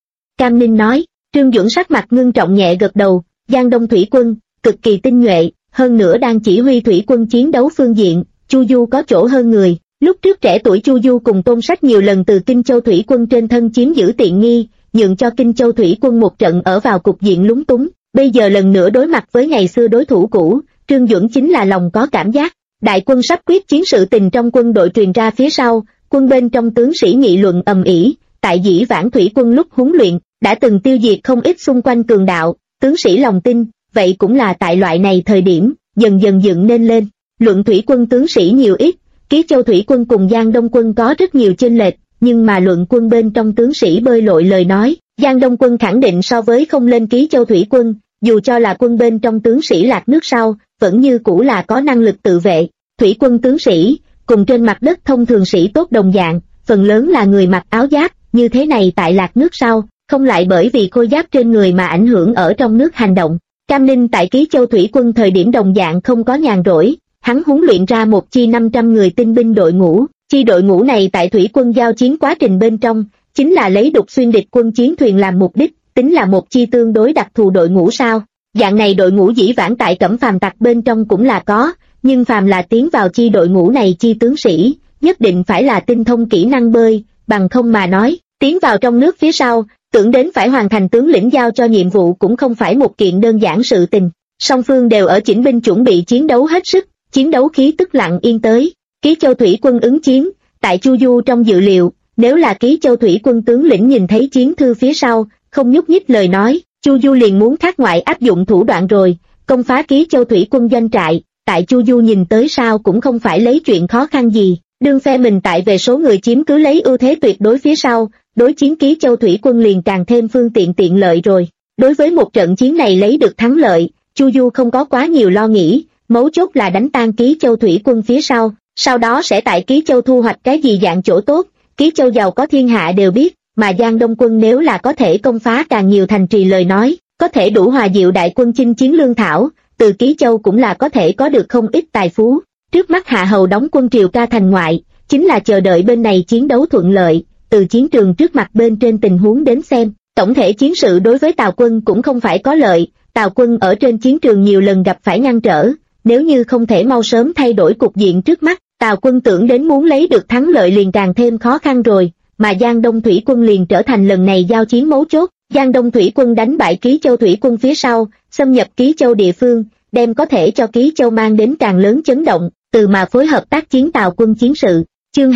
Cam Ninh nói. Trương Duẩn sắc mặt ngưng trọng nhẹ gật đầu, Giang Đông thủy quân, cực kỳ tinh nhuệ, hơn nữa đang chỉ huy thủy quân chiến đấu phương diện, Chu Du có chỗ hơn người. Lúc trước trẻ tuổi Chu Du cùng Tôn Sách nhiều lần từ Kinh Châu thủy quân trên thân chiếm giữ tiện nghi, nhượng cho Kinh Châu thủy quân một trận ở vào cục diện lúng túng, bây giờ lần nữa đối mặt với ngày xưa đối thủ cũ, Trương Duẩn chính là lòng có cảm giác. Đại quân sắp quyết chiến, sự tình trong quân đội truyền ra phía sau, quân bên trong tướng sĩ nghị luận ầm ĩ. Tại Dĩ Vãng thủy quân lúc huấn luyện, đã từng tiêu diệt không ít xung quanh cường đạo, tướng sĩ lòng tin, vậy cũng là tại loại này thời điểm, dần dần dựng nên lên. Luận thủy quân tướng sĩ nhiều ít, Ký Châu thủy quân cùng Giang Đông quân có rất nhiều chênh lệch, nhưng mà luận quân bên trong tướng sĩ bơi lội lời nói, Giang Đông quân khẳng định so với không lên Ký Châu thủy quân, dù cho là quân bên trong tướng sĩ lạc nước sau, vẫn như cũ là có năng lực tự vệ. Thủy quân tướng sĩ, cùng trên mặt đất thông thường sĩ tốt đồng dạng, phần lớn là người mặc áo giáp, như thế này tại lạc nước sau, không lại bởi vì khôi giáp trên người mà ảnh hưởng ở trong nước hành động. Cam Ninh tại Ký Châu thủy quân thời điểm đồng dạng không có nhàn rỗi, hắn huấn luyện ra một chi 500 người tinh binh đội ngũ, chi đội ngũ này tại thủy quân giao chiến quá trình bên trong, chính là lấy đục xuyên địch quân chiến thuyền làm mục đích, tính là một chi tương đối đặc thù đội ngũ sao. Dạng này đội ngũ dĩ vãng tại Cẩm Phàm tặc bên trong cũng là có, nhưng phàm là tiến vào chi đội ngũ này chi tướng sĩ, nhất định phải là tinh thông kỹ năng bơi, bằng không mà nói, tiến vào trong nước phía sau, tưởng đến phải hoàn thành tướng lĩnh giao cho nhiệm vụ cũng không phải một kiện đơn giản sự tình. Song phương đều ở chỉnh binh chuẩn bị chiến đấu hết sức, chiến đấu khí tức lặng yên tới. Ký Châu thủy quân ứng chiến, tại Chu Du trong dự liệu, nếu là Ký Châu thủy quân tướng lĩnh nhìn thấy chiến thư phía sau, không nhúc nhích lời nói, Chu Du liền muốn khác ngoại áp dụng thủ đoạn rồi, công phá Ký Châu thủy quân doanh trại. Tại Chu Du nhìn tới sao cũng không phải lấy chuyện khó khăn gì, đương phe mình tại về số người chiếm cứ lấy ưu thế tuyệt đối phía sau, đối chiến Ký Châu thủy quân liền càng thêm phương tiện tiện lợi rồi. Đối với một trận chiến này lấy được thắng lợi, Chu Du không có quá nhiều lo nghĩ, mấu chốt là đánh tan Ký Châu thủy quân phía sau đó sẽ tại Ký Châu thu hoạch cái gì dạng chỗ tốt. Ký Châu giàu có thiên hạ đều biết, mà Giang Đông quân nếu là có thể công phá càng nhiều thành trì lời nói, có thể đủ hòa diệu đại quân chinh chiến lương thảo, từ Ký Châu cũng là có thể có được không ít tài phú. Trước mắt Hạ Hầu đóng quân Triều Ca thành ngoại, chính là chờ đợi bên này chiến đấu thuận lợi. Từ chiến trường trước mặt bên trên tình huống đến xem, tổng thể chiến sự đối với Tào quân cũng không phải có lợi. Tào quân ở trên chiến trường nhiều lần gặp phải ngăn trở, nếu như không thể mau sớm thay đổi cục diện trước mắt, Tào quân tưởng đến muốn lấy được thắng lợi liền càng thêm khó khăn rồi, mà Giang Đông thủy quân liền trở thành lần này giao chiến mấu chốt. Giang Đông thủy quân đánh bại Ký Châu thủy quân phía sau, xâm nhập Ký Châu địa phương, đem có thể cho Ký Châu mang đến càng lớn chấn động, từ mà phối hợp tác chiến Tào quân chiến sự. Chương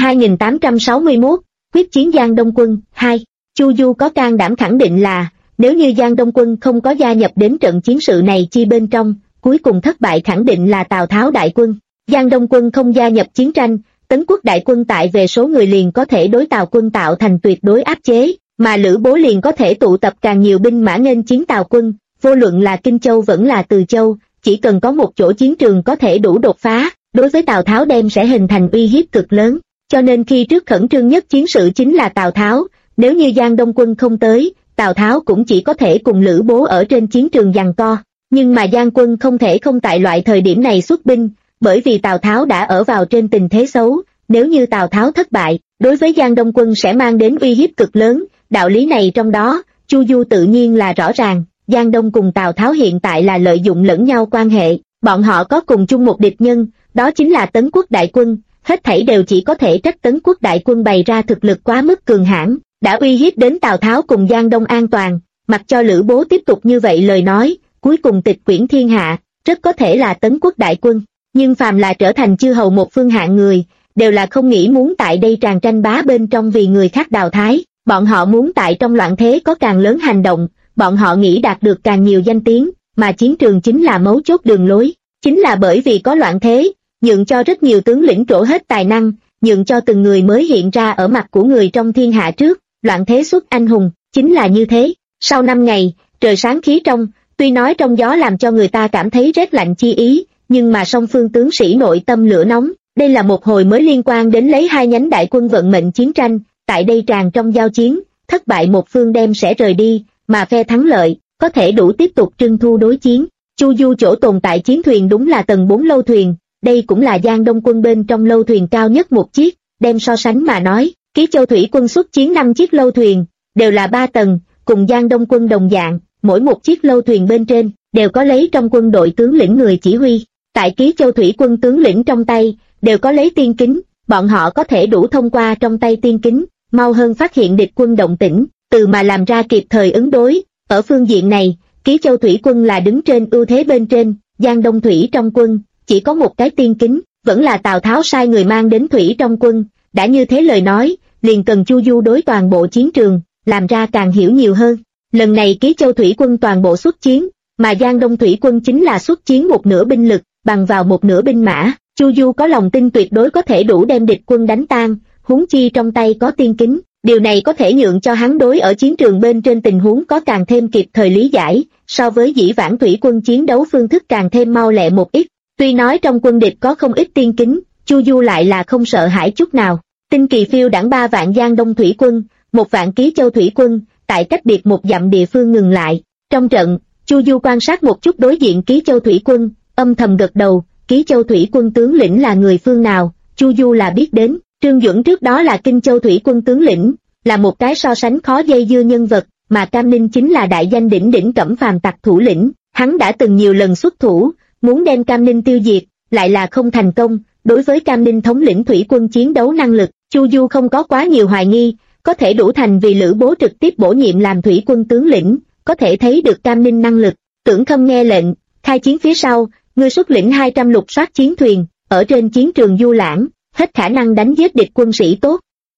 2861, quyết chiến Giang Đông quân 2. Chu Du có can đảm khẳng định là, nếu như Giang Đông quân không có gia nhập đến trận chiến sự này chi bên trong, cuối cùng thất bại khẳng định là Tào Tháo đại quân. Giang Đông quân không gia nhập chiến tranh, Tấn Quốc đại quân tại về số người liền có thể đối Tào quân tạo thành tuyệt đối áp chế, mà Lữ Bố liền có thể tụ tập càng nhiều binh mã nghênh chiến Tào quân, vô luận là Kinh Châu vẫn là Từ Châu, chỉ cần có một chỗ chiến trường có thể đủ đột phá, đối với Tào Tháo đem sẽ hình thành uy hiếp cực lớn. Cho nên khi trước khẩn trương nhất chiến sự chính là Tào Tháo, nếu như Giang Đông quân không tới, Tào Tháo cũng chỉ có thể cùng Lữ Bố ở trên chiến trường giằng co. Nhưng mà Giang quân không thể không tại loại thời điểm này xuất binh, bởi vì Tào Tháo đã ở vào trên tình thế xấu, nếu như Tào Tháo thất bại, đối với Giang Đông quân sẽ mang đến uy hiếp cực lớn. Đạo lý này trong đó, Chu Du tự nhiên là rõ ràng. Giang Đông cùng Tào Tháo hiện tại là lợi dụng lẫn nhau quan hệ, bọn họ có cùng chung một địch nhân, đó chính là Tấn Quốc đại quân, hết thảy đều chỉ có thể trách Tấn Quốc đại quân bày ra thực lực quá mức cường hãn, đã uy hiếp đến Tào Tháo cùng Giang Đông an toàn. Mặc cho Lữ Bố tiếp tục như vậy lời nói, cuối cùng tịch quyển thiên hạ, rất có thể là Tấn Quốc đại quân. nhưng phàm là trở thành chư hầu một phương hạng người, đều là không nghĩ muốn tại đây tràn tranh bá bên trong vì người khác đào thái, bọn họ muốn tại trong loạn thế có càng lớn hành động, bọn họ nghĩ đạt được càng nhiều danh tiếng, mà chiến trường chính là mấu chốt đường lối, chính là bởi vì có loạn thế, nhượng cho rất nhiều tướng lĩnh trổ hết tài năng, nhượng cho từng người mới hiện ra ở mặt của người trong thiên hạ trước, loạn thế xuất anh hùng, chính là như thế. Sau 5 ngày, trời sáng khí trong, tuy nói trong gió làm cho người ta cảm thấy rét lạnh chi ý, nhưng mà song phương tướng sĩ nội tâm lửa nóng, đây là một hồi mới liên quan đến lấy hai nhánh đại quân vận mệnh chiến tranh, tại đây tràn trong giao chiến, thất bại một phương đem sẽ rời đi, mà phe thắng lợi, có thể đủ tiếp tục trưng thu đối chiến. Chu Du chỗ tồn tại chiến thuyền đúng là tầng 4 lâu thuyền, đây cũng là Giang Đông quân bên trong lâu thuyền cao nhất một chiếc, đem so sánh mà nói, Ký Châu thủy quân xuất chiến 5 chiếc lâu thuyền, đều là 3 tầng, cùng Giang Đông quân đồng dạng, mỗi một chiếc lâu thuyền bên trên, đều có lấy trong quân đội tướng lĩnh người chỉ huy. Tại Ký Châu thủy quân tướng lĩnh trong tay, đều có lấy tiên kính, bọn họ có thể đủ thông qua trong tay tiên kính, mau hơn phát hiện địch quân động tĩnh, từ mà làm ra kịp thời ứng đối. Ở phương diện này, Ký Châu thủy quân là đứng trên ưu thế bên trên, Giang Đông thủy trong quân, chỉ có một cái tiên kính, vẫn là Tào Tháo sai người mang đến thủy trong quân, đã như thế lời nói, liền cần Chu Du đối toàn bộ chiến trường, làm ra càng hiểu nhiều hơn. Lần này Ký Châu thủy quân toàn bộ xuất chiến, mà Giang Đông thủy quân chính là xuất chiến một nửa binh lực, bằng vào một nửa binh mã, Chu Du có lòng tin tuyệt đối có thể đủ đem địch quân đánh tan, huống chi trong tay có tiên kính, điều này có thể nhượng cho hắn đối ở chiến trường bên trên tình huống có càng thêm kịp thời lý giải, so với dĩ vãng thủy quân chiến đấu phương thức càng thêm mau lẹ một ít. Tuy nói trong quân địch có không ít tiên kính, Chu Du lại là không sợ hãi chút nào. Tinh kỳ phiêu đẳng 3 vạn Giang Đông thủy quân, 1 vạn Ký Châu thủy quân, tại cách biệt 1 dặm địa phương ngừng lại. Trong trận, Chu Du quan sát một chút đối diện Ký Châu thủy quân, âm thầm gật đầu. Ký Châu thủy quân tướng lĩnh là người phương nào, Chu Du là biết đến. Trương Duẩn trước đó là Kinh Châu thủy quân tướng lĩnh, là một cái so sánh khó dây dưa nhân vật, mà Cam Ninh chính là đại danh đỉnh đỉnh Cẩm Phàm tặc thủ lĩnh, hắn đã từng nhiều lần xuất thủ, muốn đem Cam Ninh tiêu diệt, lại là không thành công. Đối với Cam Ninh thống lĩnh thủy quân chiến đấu năng lực, Chu Du không có quá nhiều hoài nghi, có thể đủ thành vì Lữ Bố trực tiếp bổ nhiệm làm thủy quân tướng lĩnh, có thể thấy được Cam Ninh năng lực. Tưởng Khâm nghe lệnh, khai chiến phía sau, ngươi xuất lĩnh 200 lục soát chiến thuyền, ở trên chiến trường du lãng, hết khả năng đánh giết địch quân sĩ tốt.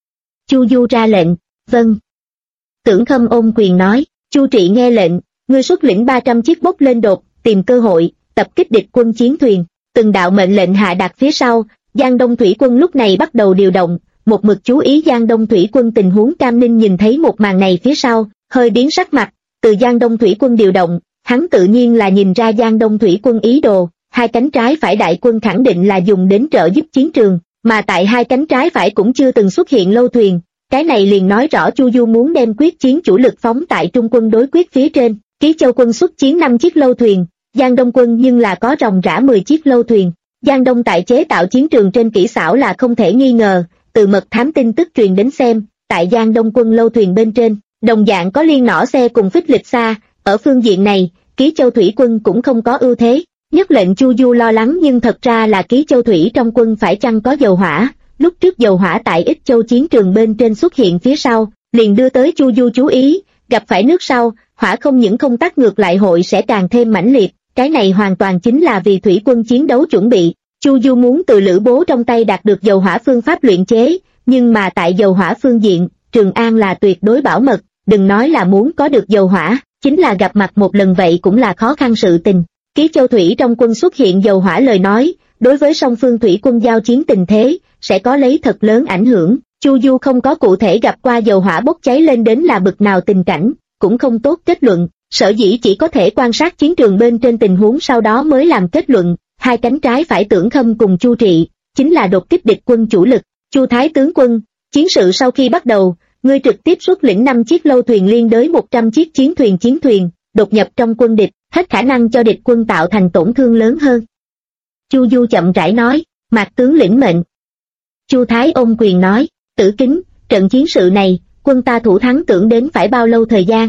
Chu Du ra lệnh, vâng. Tưởng Khâm ôm quyền nói, Chu Trị nghe lệnh, ngươi xuất lĩnh 300 chiếc bốc lên đột, tìm cơ hội, tập kích địch quân chiến thuyền. Từng đạo mệnh lệnh hạ đạt phía sau, Giang Đông thủy quân lúc này bắt đầu điều động, một mực chú ý Giang Đông thủy quân tình huống. Cam Ninh nhìn thấy một màn này phía sau, hơi biến sắc mặt, từ Giang Đông thủy quân điều động, hắn tự nhiên là nhìn ra Giang Đông thủy quân ý đồ, hai cánh trái phải đại quân khẳng định là dùng đến trợ giúp chiến trường, mà tại hai cánh trái phải cũng chưa từng xuất hiện lâu thuyền, cái này liền nói rõ Chu Du muốn đem quyết chiến chủ lực phóng tại Trung quân đối quyết phía trên. Ký Châu quân xuất chiến 5 chiếc lâu thuyền, Giang Đông quân nhưng là có ròng rã 10 chiếc lâu thuyền. Giang Đông tại chế tạo chiến trường trên kỹ xảo là không thể nghi ngờ, từ mật thám tin tức truyền đến xem, tại Giang Đông quân lâu thuyền bên trên, đồng dạng có liên nỏ xe cùng phích lịch xa, ở phương diện này, Ký Châu thủy quân cũng không có ưu thế. Nhất lệnh Chu Du lo lắng nhưng thật ra là Ký Châu thủy trong quân phải chăng có dầu hỏa, lúc trước dầu hỏa tại Ích Châu chiến trường bên trên xuất hiện phía sau, liền đưa tới Chu Du chú ý, gặp phải nước sau, hỏa không những không tắt ngược lại hội sẽ càng thêm mãnh liệt, cái này hoàn toàn chính là vì thủy quân chiến đấu chuẩn bị. Chu Du muốn từ Lữ Bố trong tay đạt được dầu hỏa phương pháp luyện chế, nhưng mà tại dầu hỏa phương diện, Trường An là tuyệt đối bảo mật, đừng nói là muốn có được dầu hỏa, chính là gặp mặt một lần vậy cũng là khó khăn sự tình. Ký Châu thủy trong quân xuất hiện dầu hỏa lời nói, đối với song phương thủy quân giao chiến tình thế, sẽ có lấy thật lớn ảnh hưởng. Chu Du không có cụ thể gặp qua dầu hỏa bốc cháy lên đến là bực nào tình cảnh, cũng không tốt kết luận, sở dĩ chỉ có thể quan sát chiến trường bên trên tình huống sau đó mới làm kết luận. Hai cánh trái phải Tưởng Khâm cùng Chu Trị, chính là đột kích địch quân chủ lực. Chu Thái tướng quân, chiến sự sau khi bắt đầu, ngươi trực tiếp xuất lĩnh 5 chiếc lâu thuyền liên đới 100 chiếc chiến thuyền, đột nhập trong quân địch, hết khả năng cho địch quân tạo thành tổn thương lớn hơn. Chu Du chậm rãi nói, Mạc tướng lĩnh mệnh. Chu Thái ôm quyền nói, Tử Kính, trận chiến sự này, quân ta thủ thắng tưởng đến phải bao lâu thời gian?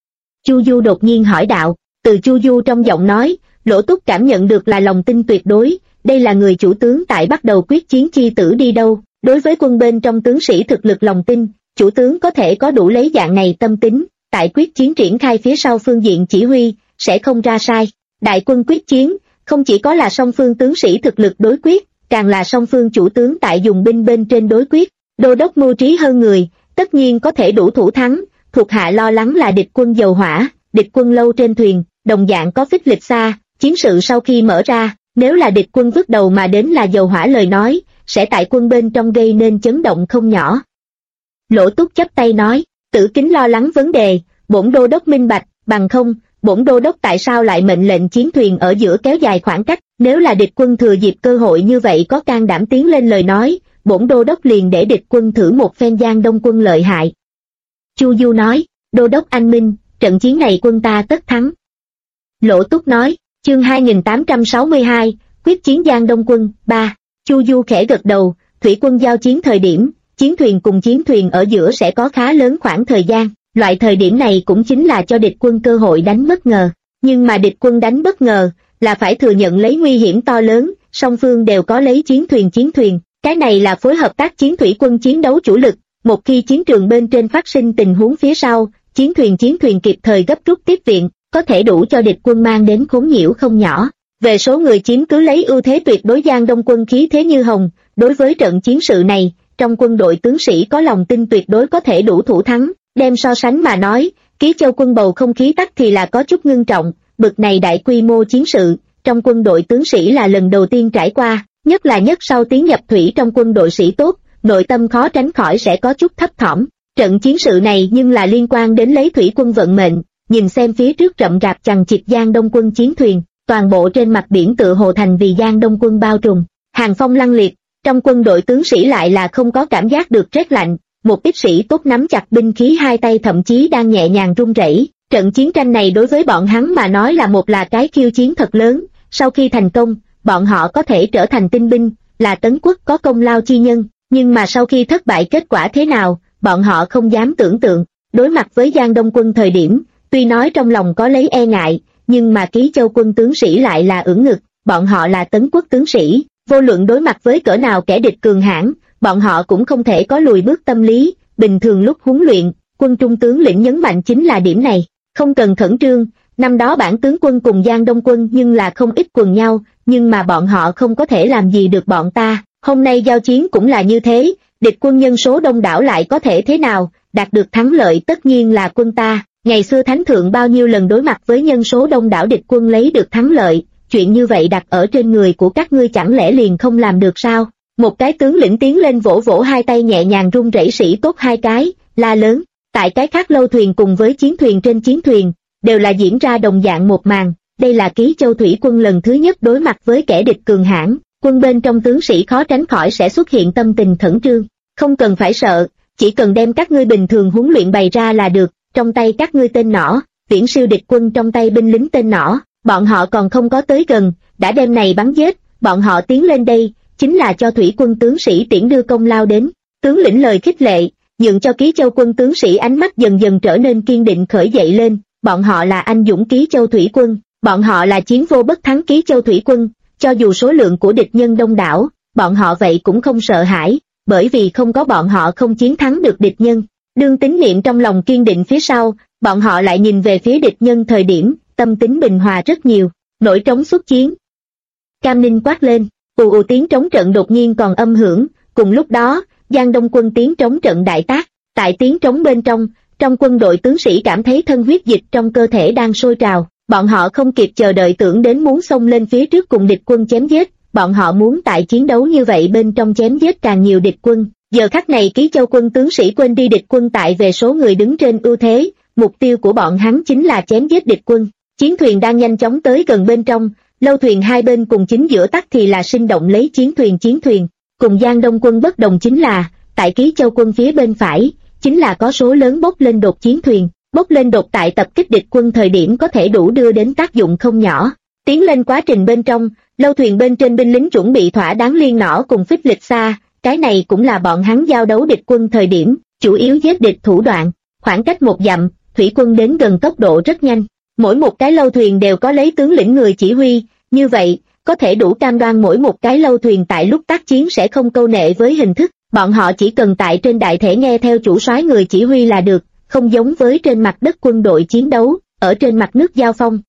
Chu Du đột nhiên hỏi đạo, từ Chu Du trong giọng nói, Lỗ Túc cảm nhận được là lòng tin tuyệt đối, đây là người chủ tướng tại bắt đầu quyết chiến chi tử đi đâu, đối với quân bên trong tướng sĩ thực lực lòng tin, chủ tướng có thể có đủ lấy dạng này tâm tính, tại quyết chiến triển khai phía sau phương diện chỉ huy, sẽ không ra sai. Đại quân quyết chiến, Không chỉ có là song phương tướng sĩ thực lực đối quyết, càng là song phương chủ tướng tại dùng binh bên trên đối quyết. Đô đốc mưu trí hơn người, tất nhiên có thể đủ thủ thắng, thuộc hạ lo lắng là địch quân dầu hỏa, địch quân lâu trên thuyền, đồng dạng có phích lịch xa, chiến sự sau khi mở ra, nếu là địch quân vứt đầu mà đến là dầu hỏa lời nói, sẽ tại quân bên trong gây nên chấn động không nhỏ. Lỗ Túc chắp tay nói, Tử Kính lo lắng vấn đề, bổn đô đốc minh bạch, bằng không, bổn đô đốc tại sao lại mệnh lệnh chiến thuyền ở giữa kéo dài khoảng cách, nếu là địch quân thừa dịp cơ hội như vậy có can đảm tiến lên lời nói, bổn đô đốc liền để địch quân thử một phen Giang Đông quân lợi hại. Chu Du nói, đô đốc anh minh, trận chiến này quân ta tất thắng. Lỗ Túc nói, chương 2862, quyết chiến Giang Đông quân, 3. Chu Du khẽ gật đầu, thủy quân giao chiến thời điểm, chiến thuyền cùng chiến thuyền ở giữa sẽ có khá lớn khoảng thời gian, loại thời điểm này cũng chính là cho địch quân cơ hội đánh bất ngờ, nhưng mà địch quân đánh bất ngờ, là phải thừa nhận lấy nguy hiểm to lớn, song phương đều có lấy chiến thuyền, cái này là phối hợp tác chiến thủy quân chiến đấu chủ lực, một khi chiến trường bên trên phát sinh tình huống phía sau, chiến thuyền kịp thời gấp rút tiếp viện, có thể đủ cho địch quân mang đến khốn nhiễu không nhỏ. Về số người chiếm cứ lấy ưu thế tuyệt đối Giang Đông quân khí thế như hồng, đối với trận chiến sự này, trong quân đội tướng sĩ có lòng tin tuyệt đối có thể đủ thủ thắng, đem so sánh mà nói, Ký Châu quân bầu không khí tắc thì là có chút ngưng trọng, bực này đại quy mô chiến sự, trong quân đội tướng sĩ là lần đầu tiên trải qua, nhất là nhất sau tiến nhập thủy trong quân đội sĩ tốt, nội tâm khó tránh khỏi sẽ có chút thấp thỏm. Trận chiến sự này nhưng là liên quan đến lấy thủy quân vận mệnh, nhìn xem phía trước rậm rạp chằng chịt Giang Đông quân chiến thuyền, toàn bộ trên mặt biển tựa hồ thành vì Giang Đông quân bao trùm, hàng phong lăng liệt, trong quân đội tướng sĩ lại là không có cảm giác được rét lạnh, một ít sĩ tốt nắm chặt binh khí hai tay thậm chí đang nhẹ nhàng run rẩy. Trận chiến tranh này đối với bọn hắn mà nói là một là cái khiêu chiến thật lớn, sau khi thành công, bọn họ có thể trở thành tinh binh, là tấn quốc có công lao chi nhân, nhưng mà sau khi thất bại kết quả thế nào, bọn họ không dám tưởng tượng. Đối mặt với Giang Đông quân thời điểm, tuy nói trong lòng có lấy e ngại, nhưng mà Ký Châu quân tướng sĩ lại là ưỡn ngực, bọn họ là tấn quốc tướng sĩ, vô luận đối mặt với cỡ nào kẻ địch cường hãn, bọn họ cũng không thể có lùi bước tâm lý, bình thường lúc huấn luyện, quân trung tướng lĩnh nhấn mạnh chính là điểm này, không cần khẩn trương, năm đó bản tướng quân cùng Giang Đông quân nhưng là không ít quần nhau, nhưng mà bọn họ không có thể làm gì được bọn ta, hôm nay giao chiến cũng là như thế, địch quân nhân số đông đảo lại có thể thế nào, đạt được thắng lợi tất nhiên là quân ta, ngày xưa thánh thượng bao nhiêu lần đối mặt với nhân số đông đảo địch quân lấy được thắng lợi, chuyện như vậy đặt ở trên người của các ngươi chẳng lẽ liền không làm được sao? Một cái tướng lĩnh tiến lên vỗ vỗ hai tay nhẹ nhàng run rẩy sĩ tốt hai cái, la lớn, tại cái khác lâu thuyền cùng với chiến thuyền trên chiến thuyền, đều là diễn ra đồng dạng một màn, đây là Ký Châu thủy quân lần thứ nhất đối mặt với kẻ địch cường hãn, quân bên trong tướng sĩ khó tránh khỏi sẽ xuất hiện tâm tình khẩn trương, không cần phải sợ, chỉ cần đem các ngươi bình thường huấn luyện bày ra là được, trong tay các ngươi tên nỏ, viễn siêu địch quân trong tay binh lính tên nỏ, bọn họ còn không có tới gần, đã đem này bắn giết, bọn họ tiến lên đây, chính là cho thủy quân tướng sĩ tiễn đưa công lao đến. Tướng lĩnh lời khích lệ, nhượng cho Ký Châu quân tướng sĩ ánh mắt dần dần trở nên kiên định khởi dậy lên, bọn họ là anh dũng Ký Châu thủy quân, bọn họ là chiến vô bất thắng Ký Châu thủy quân, cho dù số lượng của địch nhân đông đảo, bọn họ vậy cũng không sợ hãi, bởi vì không có bọn họ không chiến thắng được địch nhân. Đương tín niệm trong lòng kiên định phía sau, bọn họ lại nhìn về phía địch nhân thời điểm, tâm tính bình hòa rất nhiều, nổi trống xuất chiến. Cam Ninh quát lên, ù ù tiếng trống trận đột nhiên còn âm hưởng, cùng lúc đó, Giang Đông quân tiếng trống trận đại tác, tại tiếng trống bên trong quân đội tướng sĩ cảm thấy thân huyết dịch trong cơ thể đang sôi trào, bọn họ không kịp chờ đợi tưởng đến muốn xông lên phía trước cùng địch quân chém giết, bọn họ muốn tại chiến đấu như vậy bên trong chém giết càng nhiều địch quân. Giờ khắc này Ký Châu quân tướng sĩ quên đi địch quân tại về số người đứng trên ưu thế, mục tiêu của bọn hắn chính là chém giết địch quân. Chiến thuyền đang nhanh chóng tới gần bên trong, lâu thuyền hai bên cùng chính giữa tắc thì là sinh động lấy chiến thuyền. Cùng Giang Đông quân bất đồng chính là, tại Ký Châu quân phía bên phải, chính là có số lớn bốc lên đột chiến thuyền, bốc lên đột tại tập kích địch quân thời điểm có thể đủ đưa đến tác dụng không nhỏ. Tiến lên quá trình bên trong, lâu thuyền bên trên binh lính chuẩn bị thỏa đáng liên nỏ cùng phích lịch xa, cái này cũng là bọn hắn giao đấu địch quân thời điểm, chủ yếu giết địch thủ đoạn. Khoảng cách một dặm, thủy quân đến gần tốc độ rất nhanh, mỗi một cái lâu thuyền đều có lấy tướng lĩnh người chỉ huy, như vậy, có thể đủ cam đoan mỗi một cái lâu thuyền tại lúc tác chiến sẽ không câu nệ với hình thức, bọn họ chỉ cần tại trên đại thể nghe theo chủ soái người chỉ huy là được, không giống với trên mặt đất quân đội chiến đấu, ở trên mặt nước giao phong,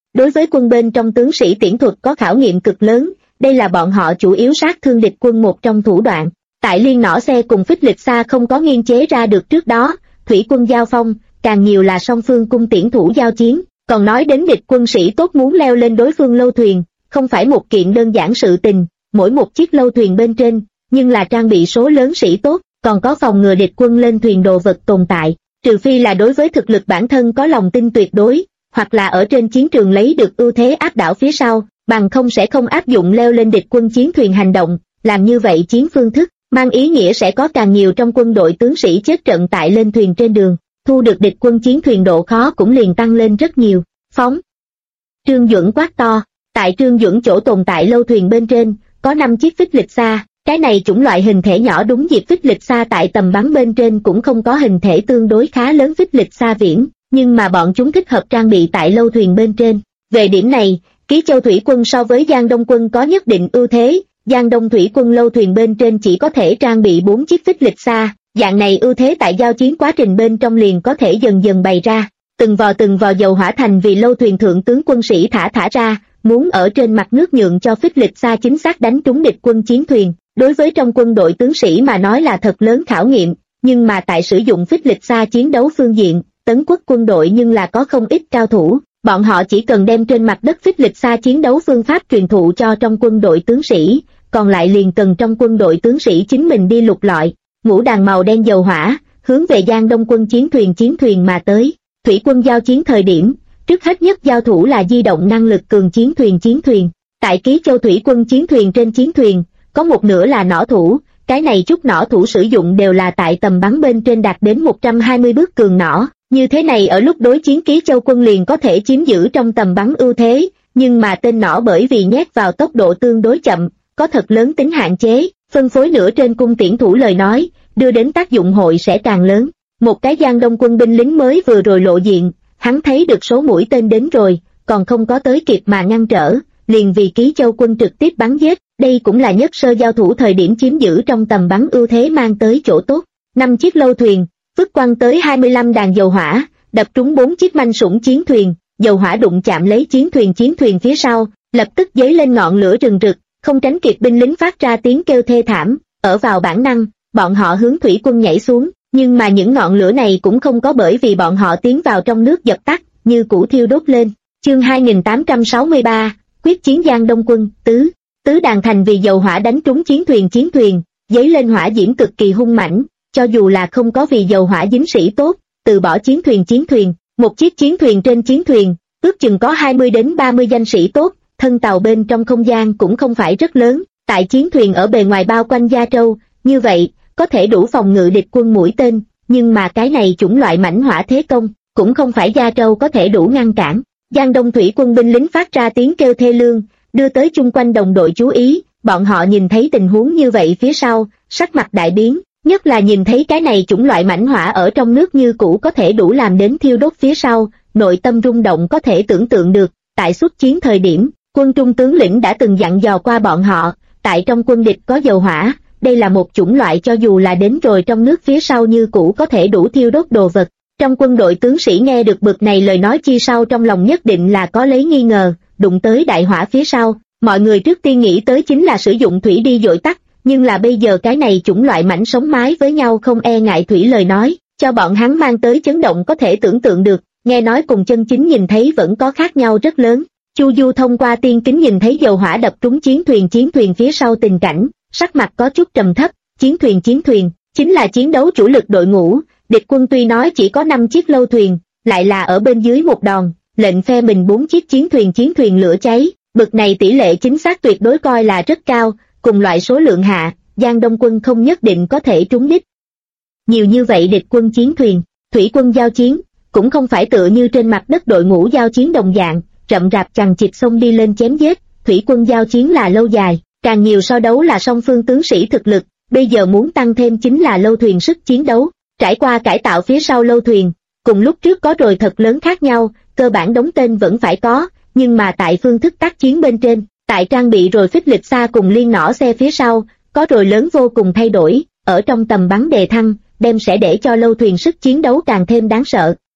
Đối với quân bên trong tướng sĩ tiễn thuật có khảo nghiệm cực lớn, đây là bọn họ chủ yếu sát thương địch quân một trong thủ đoạn. Tại liên nỏ xe cùng phích lịch xa không có nghiên chế ra được trước đó, thủy quân giao phong, càng nhiều là song phương cung tiễn thủ giao chiến, còn nói đến địch quân sĩ tốt muốn leo lên đối phương lâu thuyền, không phải một kiện đơn giản sự tình, mỗi một chiếc lâu thuyền bên trên, nhưng là trang bị số lớn sĩ tốt, còn có phòng ngừa địch quân lên thuyền đồ vật tồn tại, trừ phi là đối với thực lực bản thân có lòng tin tuyệt đối, hoặc là ở trên chiến trường lấy được ưu thế áp đảo phía sau, bằng không sẽ không áp dụng leo lên địch quân chiến thuyền hành động, làm như vậy chiến phương thức, mang ý nghĩa sẽ có càng nhiều trong quân đội tướng sĩ chết trận tại lên thuyền trên đường, thu được địch quân chiến thuyền độ khó cũng liền tăng lên rất nhiều, phóng. Trương Duẩn quát to, tại Trương Duẩn chỗ tồn tại lâu thuyền bên trên, có 5 chiếc phích lịch xa, cái này chủng loại hình thể nhỏ đúng dịp phích lịch xa tại tầm bắn bên trên cũng không có hình thể tương đối khá lớn phích lịch xa viễn, nhưng mà bọn chúng thích hợp trang bị tại lâu thuyền bên trên. Về điểm này, Ký Châu thủy quân so với Giang Đông quân có nhất định ưu thế, Giang Đông thủy quân lâu thuyền bên trên chỉ có thể trang bị 4 chiếc phích lịch xa, dạng này ưu thế tại giao chiến quá trình bên trong liền có thể dần dần bày ra. Từng vò dầu hỏa thành vì lâu thuyền thượng tướng quân sĩ thả ra, muốn ở trên mặt nước nhượng cho phích lịch xa chính xác đánh trúng địch quân chiến thuyền. Đối với trong quân đội tướng sĩ mà nói là thật lớn khảo nghiệm, nhưng mà tại sử dụng phích lịch xa chiến đấu phương diện, Tấn Quốc quân đội nhưng là có không ít cao thủ, bọn họ chỉ cần đem trên mặt đất phích lịch xa chiến đấu phương pháp truyền thụ cho trong quân đội tướng sĩ, còn lại liền cần trong quân đội tướng sĩ chính mình đi lục lọi. Ngũ đàn màu đen dầu hỏa, hướng về Giang Đông quân chiến thuyền mà tới. Thủy quân giao chiến thời điểm, trước hết nhất giao thủ là di động năng lực cường chiến thuyền. Tại Ký Châu thủy quân chiến thuyền trên chiến thuyền, có một nửa là nỏ thủ, cái này chút nỏ thủ sử dụng đều là tại tầm bắn bên trên đạt đến 120 bước cường nỏ, như thế này ở lúc đối chiến Ký Châu quân liền có thể chiếm giữ trong tầm bắn ưu thế, nhưng mà tên nỏ bởi vì nhét vào tốc độ tương đối chậm, có thật lớn tính hạn chế, phân phối nửa trên cung tiễn thủ lời nói, đưa đến tác dụng hội sẽ càng lớn. Một cái Giang Đông quân binh lính mới vừa rồi lộ diện, hắn thấy được số mũi tên đến rồi, còn không có tới kịp mà ngăn trở, liền vì Ký Châu quân trực tiếp bắn giết, đây cũng là nhất sơ giao thủ thời điểm chiếm giữ trong tầm bắn ưu thế mang tới chỗ tốt. 5 chiếc lâu thuyền, vứt quăng tới 25 đàn dầu hỏa, đập trúng 4 chiếc manh sủng chiến thuyền, dầu hỏa đụng chạm lấy chiến thuyền phía sau, lập tức dấy lên ngọn lửa rừng rực, không tránh kịp binh lính phát ra tiếng kêu thê thảm, ở vào bản năng, bọn họ hướng thủy quân nhảy xuống, nhưng mà những ngọn lửa này cũng không có bởi vì bọn họ tiến vào trong nước dập tắt, như cũ thiêu đốt lên. Chương 2863, quyết chiến Giang Đông quân, tứ đàn thành vì dầu hỏa đánh trúng chiến thuyền, dấy lên hỏa diễm cực kỳ hung mãnh, cho dù là không có vì dầu hỏa dính sĩ tốt, từ bỏ chiến thuyền, một chiếc chiến thuyền trên chiến thuyền, ước chừng có 20 đến 30 danh sĩ tốt, thân tàu bên trong không gian cũng không phải rất lớn, tại chiến thuyền ở bề ngoài bao quanh Gia Trâu, như vậy, có thể đủ phòng ngự địch quân mũi tên, nhưng mà cái này chủng loại mãnh hỏa thế công, cũng không phải Gia Trâu có thể đủ ngăn cản. Giang Đông thủy quân binh lính phát ra tiếng kêu thê lương, đưa tới chung quanh đồng đội chú ý, bọn họ nhìn thấy tình huống như vậy phía sau, sắc mặt đại biến, nhất là nhìn thấy cái này chủng loại mãnh hỏa ở trong nước như cũ có thể đủ làm đến thiêu đốt phía sau, nội tâm rung động có thể tưởng tượng được, tại xuất chiến thời điểm, quân trung tướng lĩnh đã từng dặn dò qua bọn họ, tại trong quân địch có dầu hỏa, đây là một chủng loại cho dù là đến rồi trong nước phía sau như cũ có thể đủ thiêu đốt đồ vật. Trong quân đội tướng sĩ nghe được bực này lời nói chi sau trong lòng nhất định là có lấy nghi ngờ, đụng tới đại hỏa phía sau, mọi người trước tiên nghĩ tới chính là sử dụng thủy đi dội tắt, nhưng là bây giờ cái này chủng loại mảnh sống mái với nhau không e ngại thủy lời nói, cho bọn hắn mang tới chấn động có thể tưởng tượng được, nghe nói cùng chân chính nhìn thấy vẫn có khác nhau rất lớn. Chu Du thông qua tiên kính nhìn thấy dầu hỏa đập trúng chiến thuyền phía sau tình cảnh, sắc mặt có chút trầm thấp, chiến thuyền, chính là chiến đấu chủ lực đội ngũ, địch quân tuy nói chỉ có 5 chiếc lâu thuyền, lại là ở bên dưới một đòn, lệnh phe mình 4 chiếc chiến thuyền lửa cháy, bực này tỷ lệ chính xác tuyệt đối coi là rất cao, cùng loại số lượng hạ, Giang Đông quân không nhất định có thể trúng đích. Nhiều như vậy địch quân chiến thuyền, thủy quân giao chiến, cũng không phải tựa như trên mặt đất đội ngũ giao chiến đồng dạng, rậm rạp chằng chịt xông đi lên chém giết, thủy quân giao chiến là lâu dài, càng nhiều so đấu là song phương tướng sĩ thực lực, bây giờ muốn tăng thêm chính là lâu thuyền sức chiến đấu, trải qua cải tạo phía sau lâu thuyền, cùng lúc trước có rồi thật lớn khác nhau, cơ bản đóng tên vẫn phải có, nhưng mà tại phương thức tác chiến bên trên, tại trang bị rồi phích lịch xa cùng liên nỏ xe phía sau, có rồi lớn vô cùng thay đổi, ở trong tầm bắn đề thăng, đem sẽ để cho lâu thuyền sức chiến đấu càng thêm đáng sợ.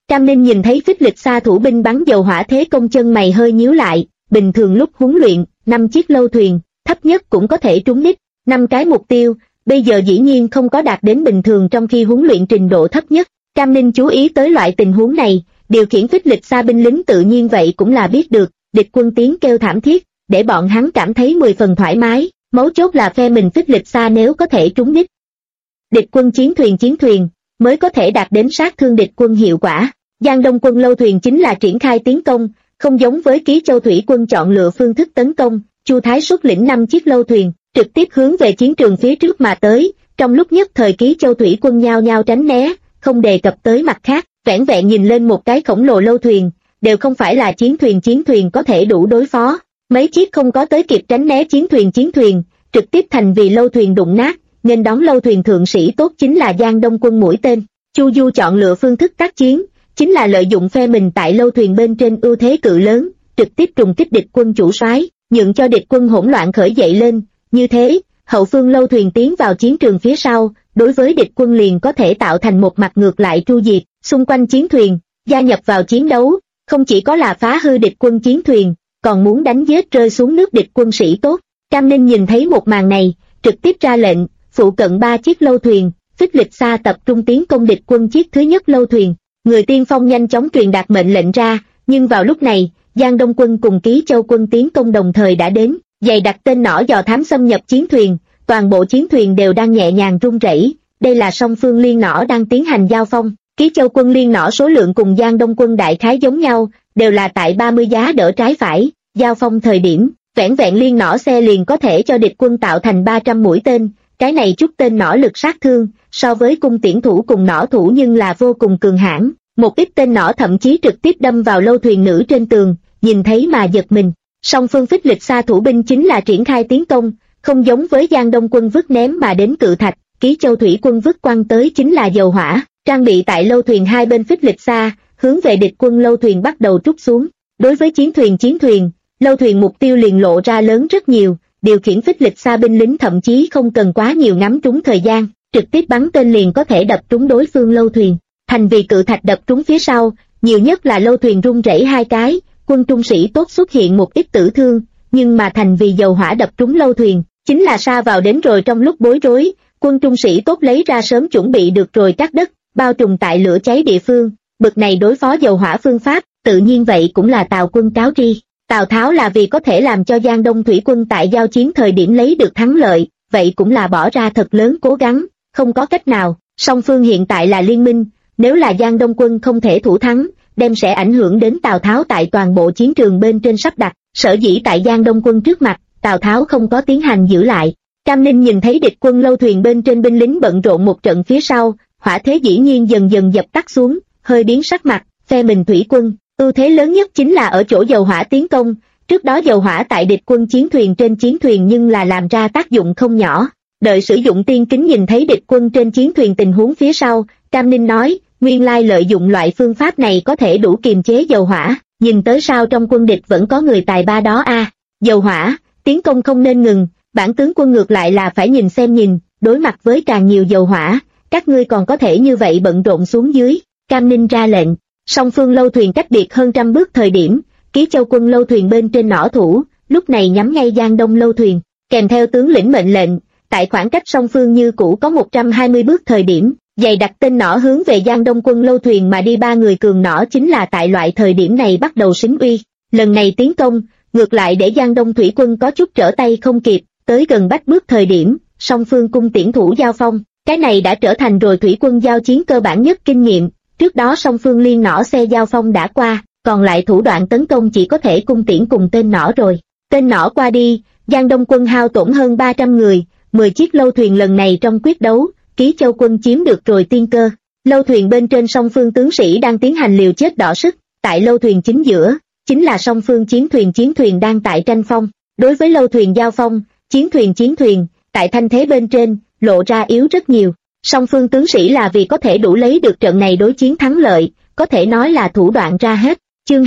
Cam Ninh nhìn thấy phích lịch xa thủ binh bắn dầu hỏa thế công, chân mày hơi nhíu lại. Bình thường lúc huấn luyện, 5 chiếc lâu thuyền, thấp nhất cũng có thể trúng đích 5 cái mục tiêu, bây giờ dĩ nhiên không có đạt đến bình thường trong khi huấn luyện trình độ thấp nhất. Cam Ninh chú ý tới loại tình huống này, điều khiển phích lịch xa binh lính tự nhiên vậy cũng là biết được, địch quân tiếng kêu thảm thiết, để bọn hắn cảm thấy 10 phần thoải mái, mấu chốt là phe mình phích lịch xa nếu có thể trúng đích địch quân chiến thuyền mới có thể đạt đến sát thương địch quân hiệu quả. Giang Đông quân lâu thuyền chính là triển khai tiến công, không giống với Ký Châu thủy quân chọn lựa phương thức tấn công. Chu Thái xuất lĩnh 5 chiếc lâu thuyền, trực tiếp hướng về chiến trường phía trước mà tới, trong lúc nhất thời Ký Châu thủy quân nhao nhao tránh né, không đề cập tới mặt khác, vẻn vẹn nhìn lên một cái khổng lồ lâu thuyền, đều không phải là chiến thuyền có thể đủ đối phó. Mấy chiếc không có tới kịp tránh né chiến thuyền, trực tiếp thành vì lâu thuyền đụng nát, nên đón lâu thuyền thượng sĩ tốt chính là Giang Đông quân mũi tên. Chu Du chọn lựa phương thức tác chiến, chính là lợi dụng phe mình tại lâu thuyền bên trên ưu thế cự lớn, trực tiếp trùng kích địch quân chủ soái, nhượng cho địch quân hỗn loạn khởi dậy lên. Như thế, hậu phương lâu thuyền tiến vào chiến trường phía sau, đối với địch quân liền có thể tạo thành một mặt ngược lại tru diệt. Xung quanh chiến thuyền, gia nhập vào chiến đấu, không chỉ có là phá hư địch quân chiến thuyền, còn muốn đánh giết rơi xuống nước địch quân sĩ tốt. Cam Ninh nhìn thấy một màn này, trực tiếp ra lệnh, phụ cận 3 chiếc lâu thuyền, phích lịch xa tập trung tiến công địch quân chiếc thứ nhất lâu thuyền. Người tiên phong nhanh chóng truyền đạt mệnh lệnh ra, nhưng vào lúc này, Giang Đông quân cùng Ký Châu quân tiến công đồng thời đã đến, dày đặt tên nỏ dò thám xâm nhập chiến thuyền, toàn bộ chiến thuyền đều đang nhẹ nhàng rung rẩy. Đây là song phương liên nỏ đang tiến hành giao phong. Ký Châu quân liên nỏ số lượng cùng Giang Đông quân đại khái giống nhau, đều là tại 30 giá đỡ trái phải. Giao phong thời điểm, vẻn vẹn liên nỏ xe liền có thể cho địch quân tạo thành 300 mũi tên. Cái này chút tên nỏ lực sát thương, so với cung tiễn thủ cùng nỏ thủ nhưng là vô cùng cường hãn. Một ít tên nỏ thậm chí trực tiếp đâm vào lâu thuyền nữ trên tường, nhìn thấy mà giật mình. Song phương phích lịch xa thủ binh chính là triển khai tiến công, không giống với Giang Đông quân vứt ném mà đến cự thạch, Ký Châu thủy quân vứt quăng tới chính là dầu hỏa, trang bị tại lâu thuyền hai bên phích lịch xa, hướng về địch quân lâu thuyền bắt đầu trút xuống. Đối với chiến thuyền, lâu thuyền mục tiêu liền lộ ra lớn rất nhiều, điều khiển phích lịch xa binh lính thậm chí không cần quá nhiều ngắm trúng thời gian, trực tiếp bắn tên liền có thể đập trúng đối phương lâu thuyền. Thành vì cự thạch đập trúng phía sau, nhiều nhất là lâu thuyền rung rẩy 2 cái, quân trung sĩ tốt xuất hiện một ít tử thương, nhưng mà thành vì dầu hỏa đập trúng lâu thuyền, chính là sa vào đến rồi. Trong lúc bối rối, quân trung sĩ tốt lấy ra sớm chuẩn bị được rồi cắt đất, bao trùm tại lửa cháy địa phương. Bực này đối phó dầu hỏa phương pháp, tự nhiên vậy cũng là Tào quân cáo tri. Tào Tháo là vì có thể làm cho Giang Đông thủy quân tại giao chiến thời điểm lấy được thắng lợi, vậy cũng là bỏ ra thật lớn cố gắng, không có cách nào. Song phương hiện tại là liên minh, nếu là Giang Đông quân không thể thủ thắng, đem sẽ ảnh hưởng đến Tào Tháo tại toàn bộ chiến trường bên trên sắp đặt. Sở dĩ tại Giang Đông quân trước mặt, Tào Tháo không có tiến hành giữ lại. Cam Ninh nhìn thấy địch quân lâu thuyền bên trên binh lính bận rộn một trận phía sau, hỏa thế dĩ nhiên dần dần dập tắt xuống, hơi biến sắc mặt. Phe mình thủy quân, ưu thế lớn nhất chính là ở chỗ dầu hỏa tiến công. Trước đó dầu hỏa tại địch quân chiến thuyền nhưng là làm ra tác dụng không nhỏ. Đợi sử dụng tiên kính nhìn thấy địch quân trên chiến thuyền tình huống phía sau, Cam Ninh nói, nguyên lai lợi dụng loại phương pháp này có thể đủ kiềm chế dầu hỏa, nhìn tới sao trong quân địch vẫn có người tài ba đó a. Dầu hỏa, tiến công không nên ngừng, bản tướng quân ngược lại là phải nhìn, đối mặt với càng nhiều dầu hỏa, các ngươi còn có thể như vậy bận rộn xuống dưới. Cam Ninh ra lệnh, song phương lâu thuyền cách biệt hơn 100 bước thời điểm, Ký Châu quân lâu thuyền bên trên nỏ thủ, lúc này nhắm ngay Giang Đông lâu thuyền, kèm theo tướng lĩnh mệnh lệnh, tại khoảng cách song phương như cũ có 120 bước thời điểm, dày đặt tên nỏ hướng về Giang Đông quân lâu thuyền mà đi. 3 người cường nỏ chính là tại loại thời điểm này bắt đầu xính uy. Lần này tiến công, ngược lại để Giang Đông thủy quân có chút trở tay không kịp, tới gần bách bước thời điểm, song phương cung tiễn thủ giao phong, cái này đã trở thành rồi thủy quân giao chiến cơ bản nhất kinh nghiệm. Trước đó song phương liên nỏ xe giao phong đã qua, còn lại thủ đoạn tấn công chỉ có thể cung tiễn cùng tên nỏ rồi. Tên nỏ qua đi, Giang Đông quân hao tổn hơn 300 người, 10 chiếc lâu thuyền lần này trong quyết đấu, Ký Châu quân chiếm được rồi tiên cơ. Lâu thuyền bên trên song phương tướng sĩ đang tiến hành liều chết đọ sức, tại lâu thuyền chính giữa, chính là song phương chiến thuyền đang tại tranh phong. Đối với lâu thuyền giao phong, chiến thuyền, tại thanh thế bên trên, lộ ra yếu rất nhiều. Song phương tướng sĩ là vì có thể đủ lấy được trận này đối chiến thắng lợi, có thể nói là thủ đoạn ra hết. Chương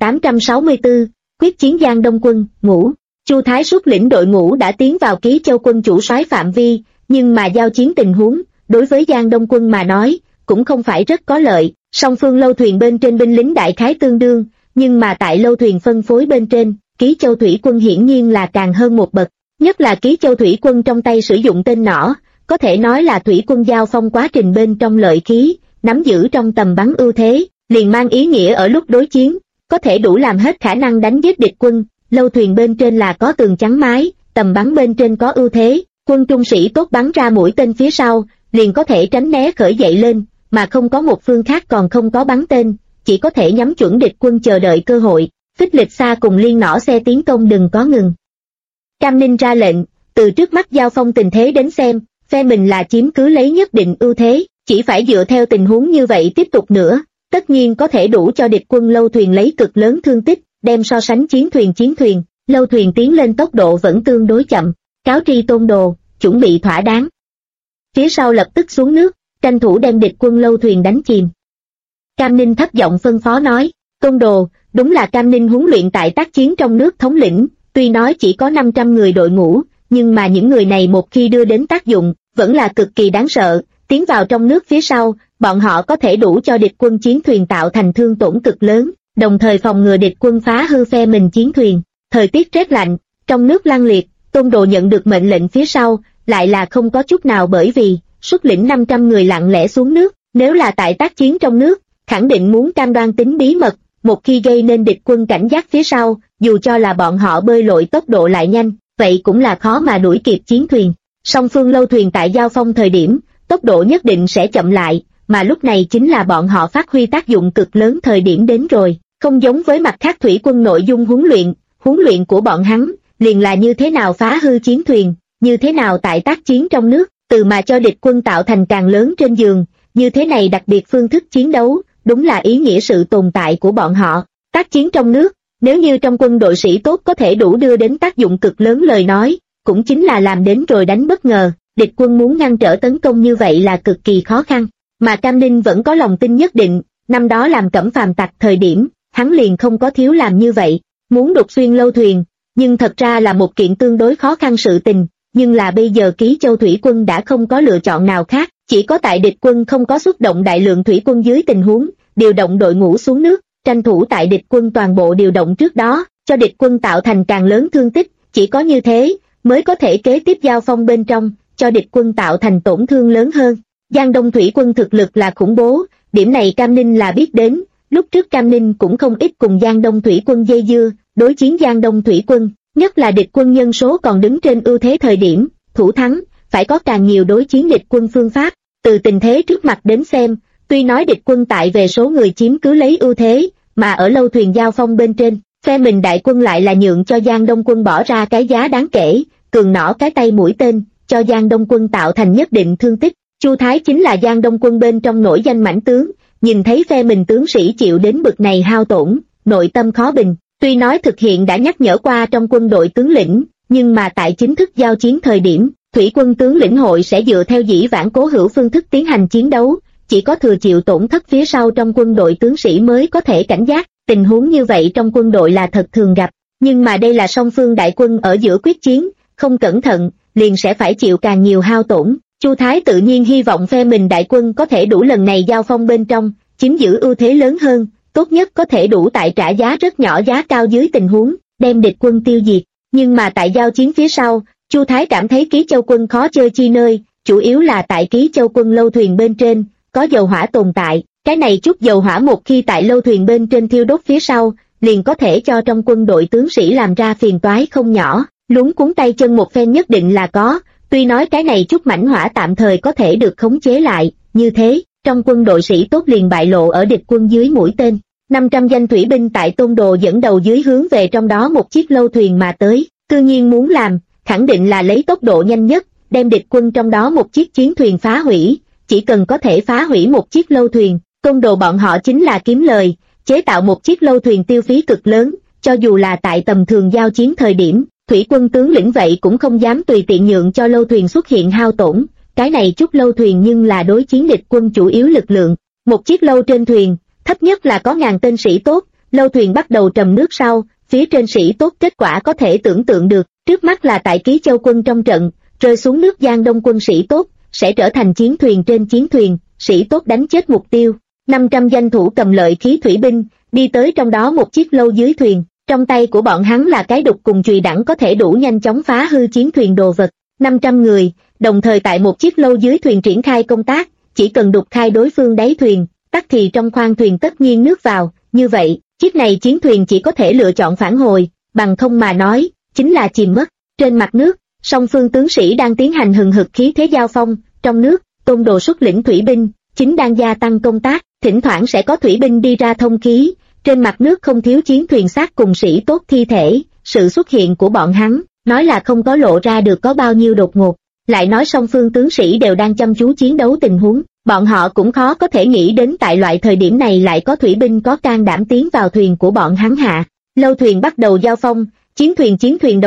2864, quyết chiến Giang Đông quân, ngũ. Chu Thái xuất lĩnh đội ngũ đã tiến vào Ký Châu quân chủ soái phạm vi, nhưng mà giao chiến tình huống, đối với Giang Đông quân mà nói, cũng không phải rất có lợi. Song phương lâu thuyền bên trên binh lính đại khái tương đương, nhưng mà tại lâu thuyền phân phối bên trên, Ký Châu thủy quân hiển nhiên là càng hơn một bậc, nhất là Ký Châu thủy quân trong tay sử dụng tên nỏ, có thể nói là thủy quân giao phong quá trình bên trong lợi khí, nắm giữ trong tầm bắn ưu thế, liền mang ý nghĩa ở lúc đối chiến, có thể đủ làm hết khả năng đánh giết địch quân. Lâu thuyền bên trên là có tường chắn mái, tầm bắn bên trên có ưu thế, quân trung sĩ tốt bắn ra mũi tên phía sau, liền có thể tránh né khởi dậy lên, mà không có một phương khác còn không có bắn tên, chỉ có thể nhắm chuẩn địch quân chờ đợi cơ hội. Phích Lịch Sa cùng Liên nỏ xe tiến công đừng có ngừng. Cam Ninh ra lệnh, từ trước mắt giao phong tình thế đến xem, phe mình là chiếm cứ lấy nhất định ưu thế, chỉ phải dựa theo tình huống như vậy tiếp tục nữa, tất nhiên có thể đủ cho địch quân lâu thuyền lấy cực lớn thương tích, đem so sánh chiến thuyền, lâu thuyền tiến lên tốc độ vẫn tương đối chậm, cáo tri Tôn Đồ, chuẩn bị thỏa đáng. Phía sau lập tức xuống nước, tranh thủ đem địch quân lâu thuyền đánh chìm. Cam Ninh thấp giọng phân phó nói, Tôn Đồ, đúng là Cam Ninh huấn luyện tại tác chiến trong nước thống lĩnh, tuy nói chỉ có 500 người đội ngũ, nhưng mà những người này một khi đưa đến tác dụng, vẫn là cực kỳ đáng sợ, tiến vào trong nước phía sau, bọn họ có thể đủ cho địch quân chiến thuyền tạo thành thương tổn cực lớn, đồng thời phòng ngừa địch quân phá hư phe mình chiến thuyền. Thời tiết rét lạnh, trong nước lăng liệt, Tôn Đồ nhận được mệnh lệnh phía sau, lại là không có chút nào bởi vì, xuất lĩnh 500 người lặng lẽ xuống nước, nếu là tại tác chiến trong nước, khẳng định muốn cam đoan tính bí mật, một khi gây nên địch quân cảnh giác phía sau, dù cho là bọn họ bơi lội tốc độ lại nhanh, vậy cũng là khó mà đuổi kịp chiến thuyền. Song phương lâu thuyền tại giao phong thời điểm, tốc độ nhất định sẽ chậm lại, mà lúc này chính là bọn họ phát huy tác dụng cực lớn thời điểm đến rồi, không giống với mặt khác thủy quân nội dung huấn luyện của bọn hắn, liền là như thế nào phá hư chiến thuyền, như thế nào tại tác chiến trong nước, từ mà cho địch quân tạo thành càng lớn trên giường, như thế này đặc biệt phương thức chiến đấu, đúng là ý nghĩa sự tồn tại của bọn họ. Tác chiến trong nước, nếu như trong quân đội sĩ tốt có thể đủ đưa đến tác dụng cực lớn lời nói, cũng chính là làm đến rồi đánh bất ngờ, địch quân muốn ngăn trở tấn công như vậy là cực kỳ khó khăn, mà Cam Ninh vẫn có lòng tin nhất định, năm đó làm Cẩm Phàm tặc thời điểm, hắn liền không có thiếu làm như vậy, muốn đục xuyên lâu thuyền, nhưng thật ra là một kiện tương đối khó khăn sự tình, nhưng là bây giờ Ký Châu thủy quân đã không có lựa chọn nào khác, chỉ có tại địch quân không có xuất động đại lượng thủy quân dưới tình huống, điều động đội ngũ xuống nước, tranh thủ tại địch quân toàn bộ điều động trước đó, cho địch quân tạo thành càng lớn thương tích, chỉ có như thế, mới có thể kế tiếp giao phong bên trong, cho địch quân tạo thành tổn thương lớn hơn. Giang Đông thủy quân thực lực là khủng bố, điểm này Cam Ninh là biết đến, lúc trước Cam Ninh cũng không ít cùng Giang Đông thủy quân dây dưa, đối chiến Giang Đông thủy quân, nhất là địch quân nhân số còn đứng trên ưu thế thời điểm, thủ thắng, phải có càng nhiều đối chiến địch quân phương pháp, từ tình thế trước mặt đến xem, tuy nói địch quân tại về số người chiếm cứ lấy ưu thế, mà ở lâu thuyền giao phong bên trên, phe mình đại quân lại là nhượng cho Giang Đông quân bỏ ra cái giá đáng kể, cường nỏ cái tay mũi tên, cho Giang Đông quân tạo thành nhất định thương tích. Chu Thái chính là Giang Đông quân bên trong nổi danh mãnh tướng, nhìn thấy phe mình tướng sĩ chịu đến bực này hao tổn, nội tâm khó bình, tuy nói thực hiện đã nhắc nhở qua trong quân đội tướng lĩnh, nhưng mà tại chính thức giao chiến thời điểm, thủy quân tướng lĩnh hội sẽ dựa theo dĩ vãng cố hữu phương thức tiến hành chiến đấu, chỉ có thừa chịu tổn thất phía sau trong quân đội tướng sĩ mới có thể cảnh giác, tình huống như vậy trong quân đội là thật thường gặp, nhưng mà đây là song phương đại quân ở giữa quyết chiến, không cẩn thận, liền sẽ phải chịu càng nhiều hao tổn. Chu Thái tự nhiên hy vọng phe mình đại quân có thể đủ lần này giao phong bên trong, chiếm giữ ưu thế lớn hơn, tốt nhất có thể đủ tại trả giá rất nhỏ giá cao dưới tình huống, đem địch quân tiêu diệt. Nhưng mà tại giao chiến phía sau, Chu Thái cảm thấy Ký Châu quân khó chơi chi nơi, chủ yếu là tại Ký Châu quân lâu thuyền bên trên, có dầu hỏa tồn tại, cái này chút dầu hỏa một khi tại lâu thuyền bên trên thiêu đốt phía sau, liền có thể cho trong quân đội tướng sĩ làm ra phiền toái không nhỏ, luống cuống tay chân một phen nhất định là có, tuy nói cái này chút mảnh hỏa tạm thời có thể được khống chế lại, như thế, trong quân đội sĩ tốt liền bại lộ ở địch quân dưới mũi tên. 500 danh thủy binh tại Tôn Đồ dẫn đầu dưới hướng về trong đó một chiếc lâu thuyền mà tới, tự nhiên muốn làm, khẳng định là lấy tốc độ nhanh nhất, đem địch quân trong đó một chiếc chiến thuyền phá hủy, chỉ cần có thể phá hủy một chiếc lâu thuyền, Tôn Đồ bọn họ chính là kiếm lời, chế tạo một chiếc lâu thuyền tiêu phí cực lớn, cho dù là tại tầm thường giao chiến thời điểm, thủy quân tướng lĩnh vậy cũng không dám tùy tiện nhượng cho lâu thuyền xuất hiện hao tổn, cái này chút lâu thuyền nhưng là đối chiến địch quân chủ yếu lực lượng, một chiếc lâu trên thuyền, thấp nhất là có 1000 tên sĩ tốt, lâu thuyền bắt đầu trầm nước sau, phía trên sĩ tốt kết quả có thể tưởng tượng được, trước mắt là tại Ký Châu quân trong trận, rơi xuống nước Giang Đông quân sĩ tốt, sẽ trở thành chiến thuyền trên chiến thuyền, sĩ tốt đánh chết mục tiêu. 500 danh thủ cầm lợi khí thủy binh, đi tới trong đó một chiếc lâu dưới thuyền, trong tay của bọn hắn là cái đục cùng chùy đẳng có thể đủ nhanh chóng phá hư chiến thuyền đồ vật. 500 người, đồng thời tại một chiếc lâu dưới thuyền triển khai công tác, chỉ cần đục khai đối phương đáy thuyền, tắc thì trong khoang thuyền tất nhiên nước vào, như vậy, chiếc này chiến thuyền chỉ có thể lựa chọn phản hồi, bằng không mà nói, chính là chìm mất. Trên mặt nước, song phương tướng sĩ đang tiến hành hừng hực khí thế giao phong, trong nước, Tôn Đồ xuất lĩnh thủy binh, chính đang gia tăng công tác, thỉnh thoảng sẽ có thủy binh đi ra thông khí, trên mặt nước không thiếu chiến thuyền xác cùng sĩ tốt thi thể, sự xuất hiện của bọn hắn, nói là không có lộ ra được có bao nhiêu đột ngột, lại nói song phương tướng sĩ đều đang chăm chú chiến đấu tình huống, bọn họ cũng khó có thể nghĩ đến tại loại thời điểm này lại có thủy binh có can đảm tiến vào thuyền của bọn hắn hạ. Lâu thuyền bắt đầu giao phong, chiến thuyền đầu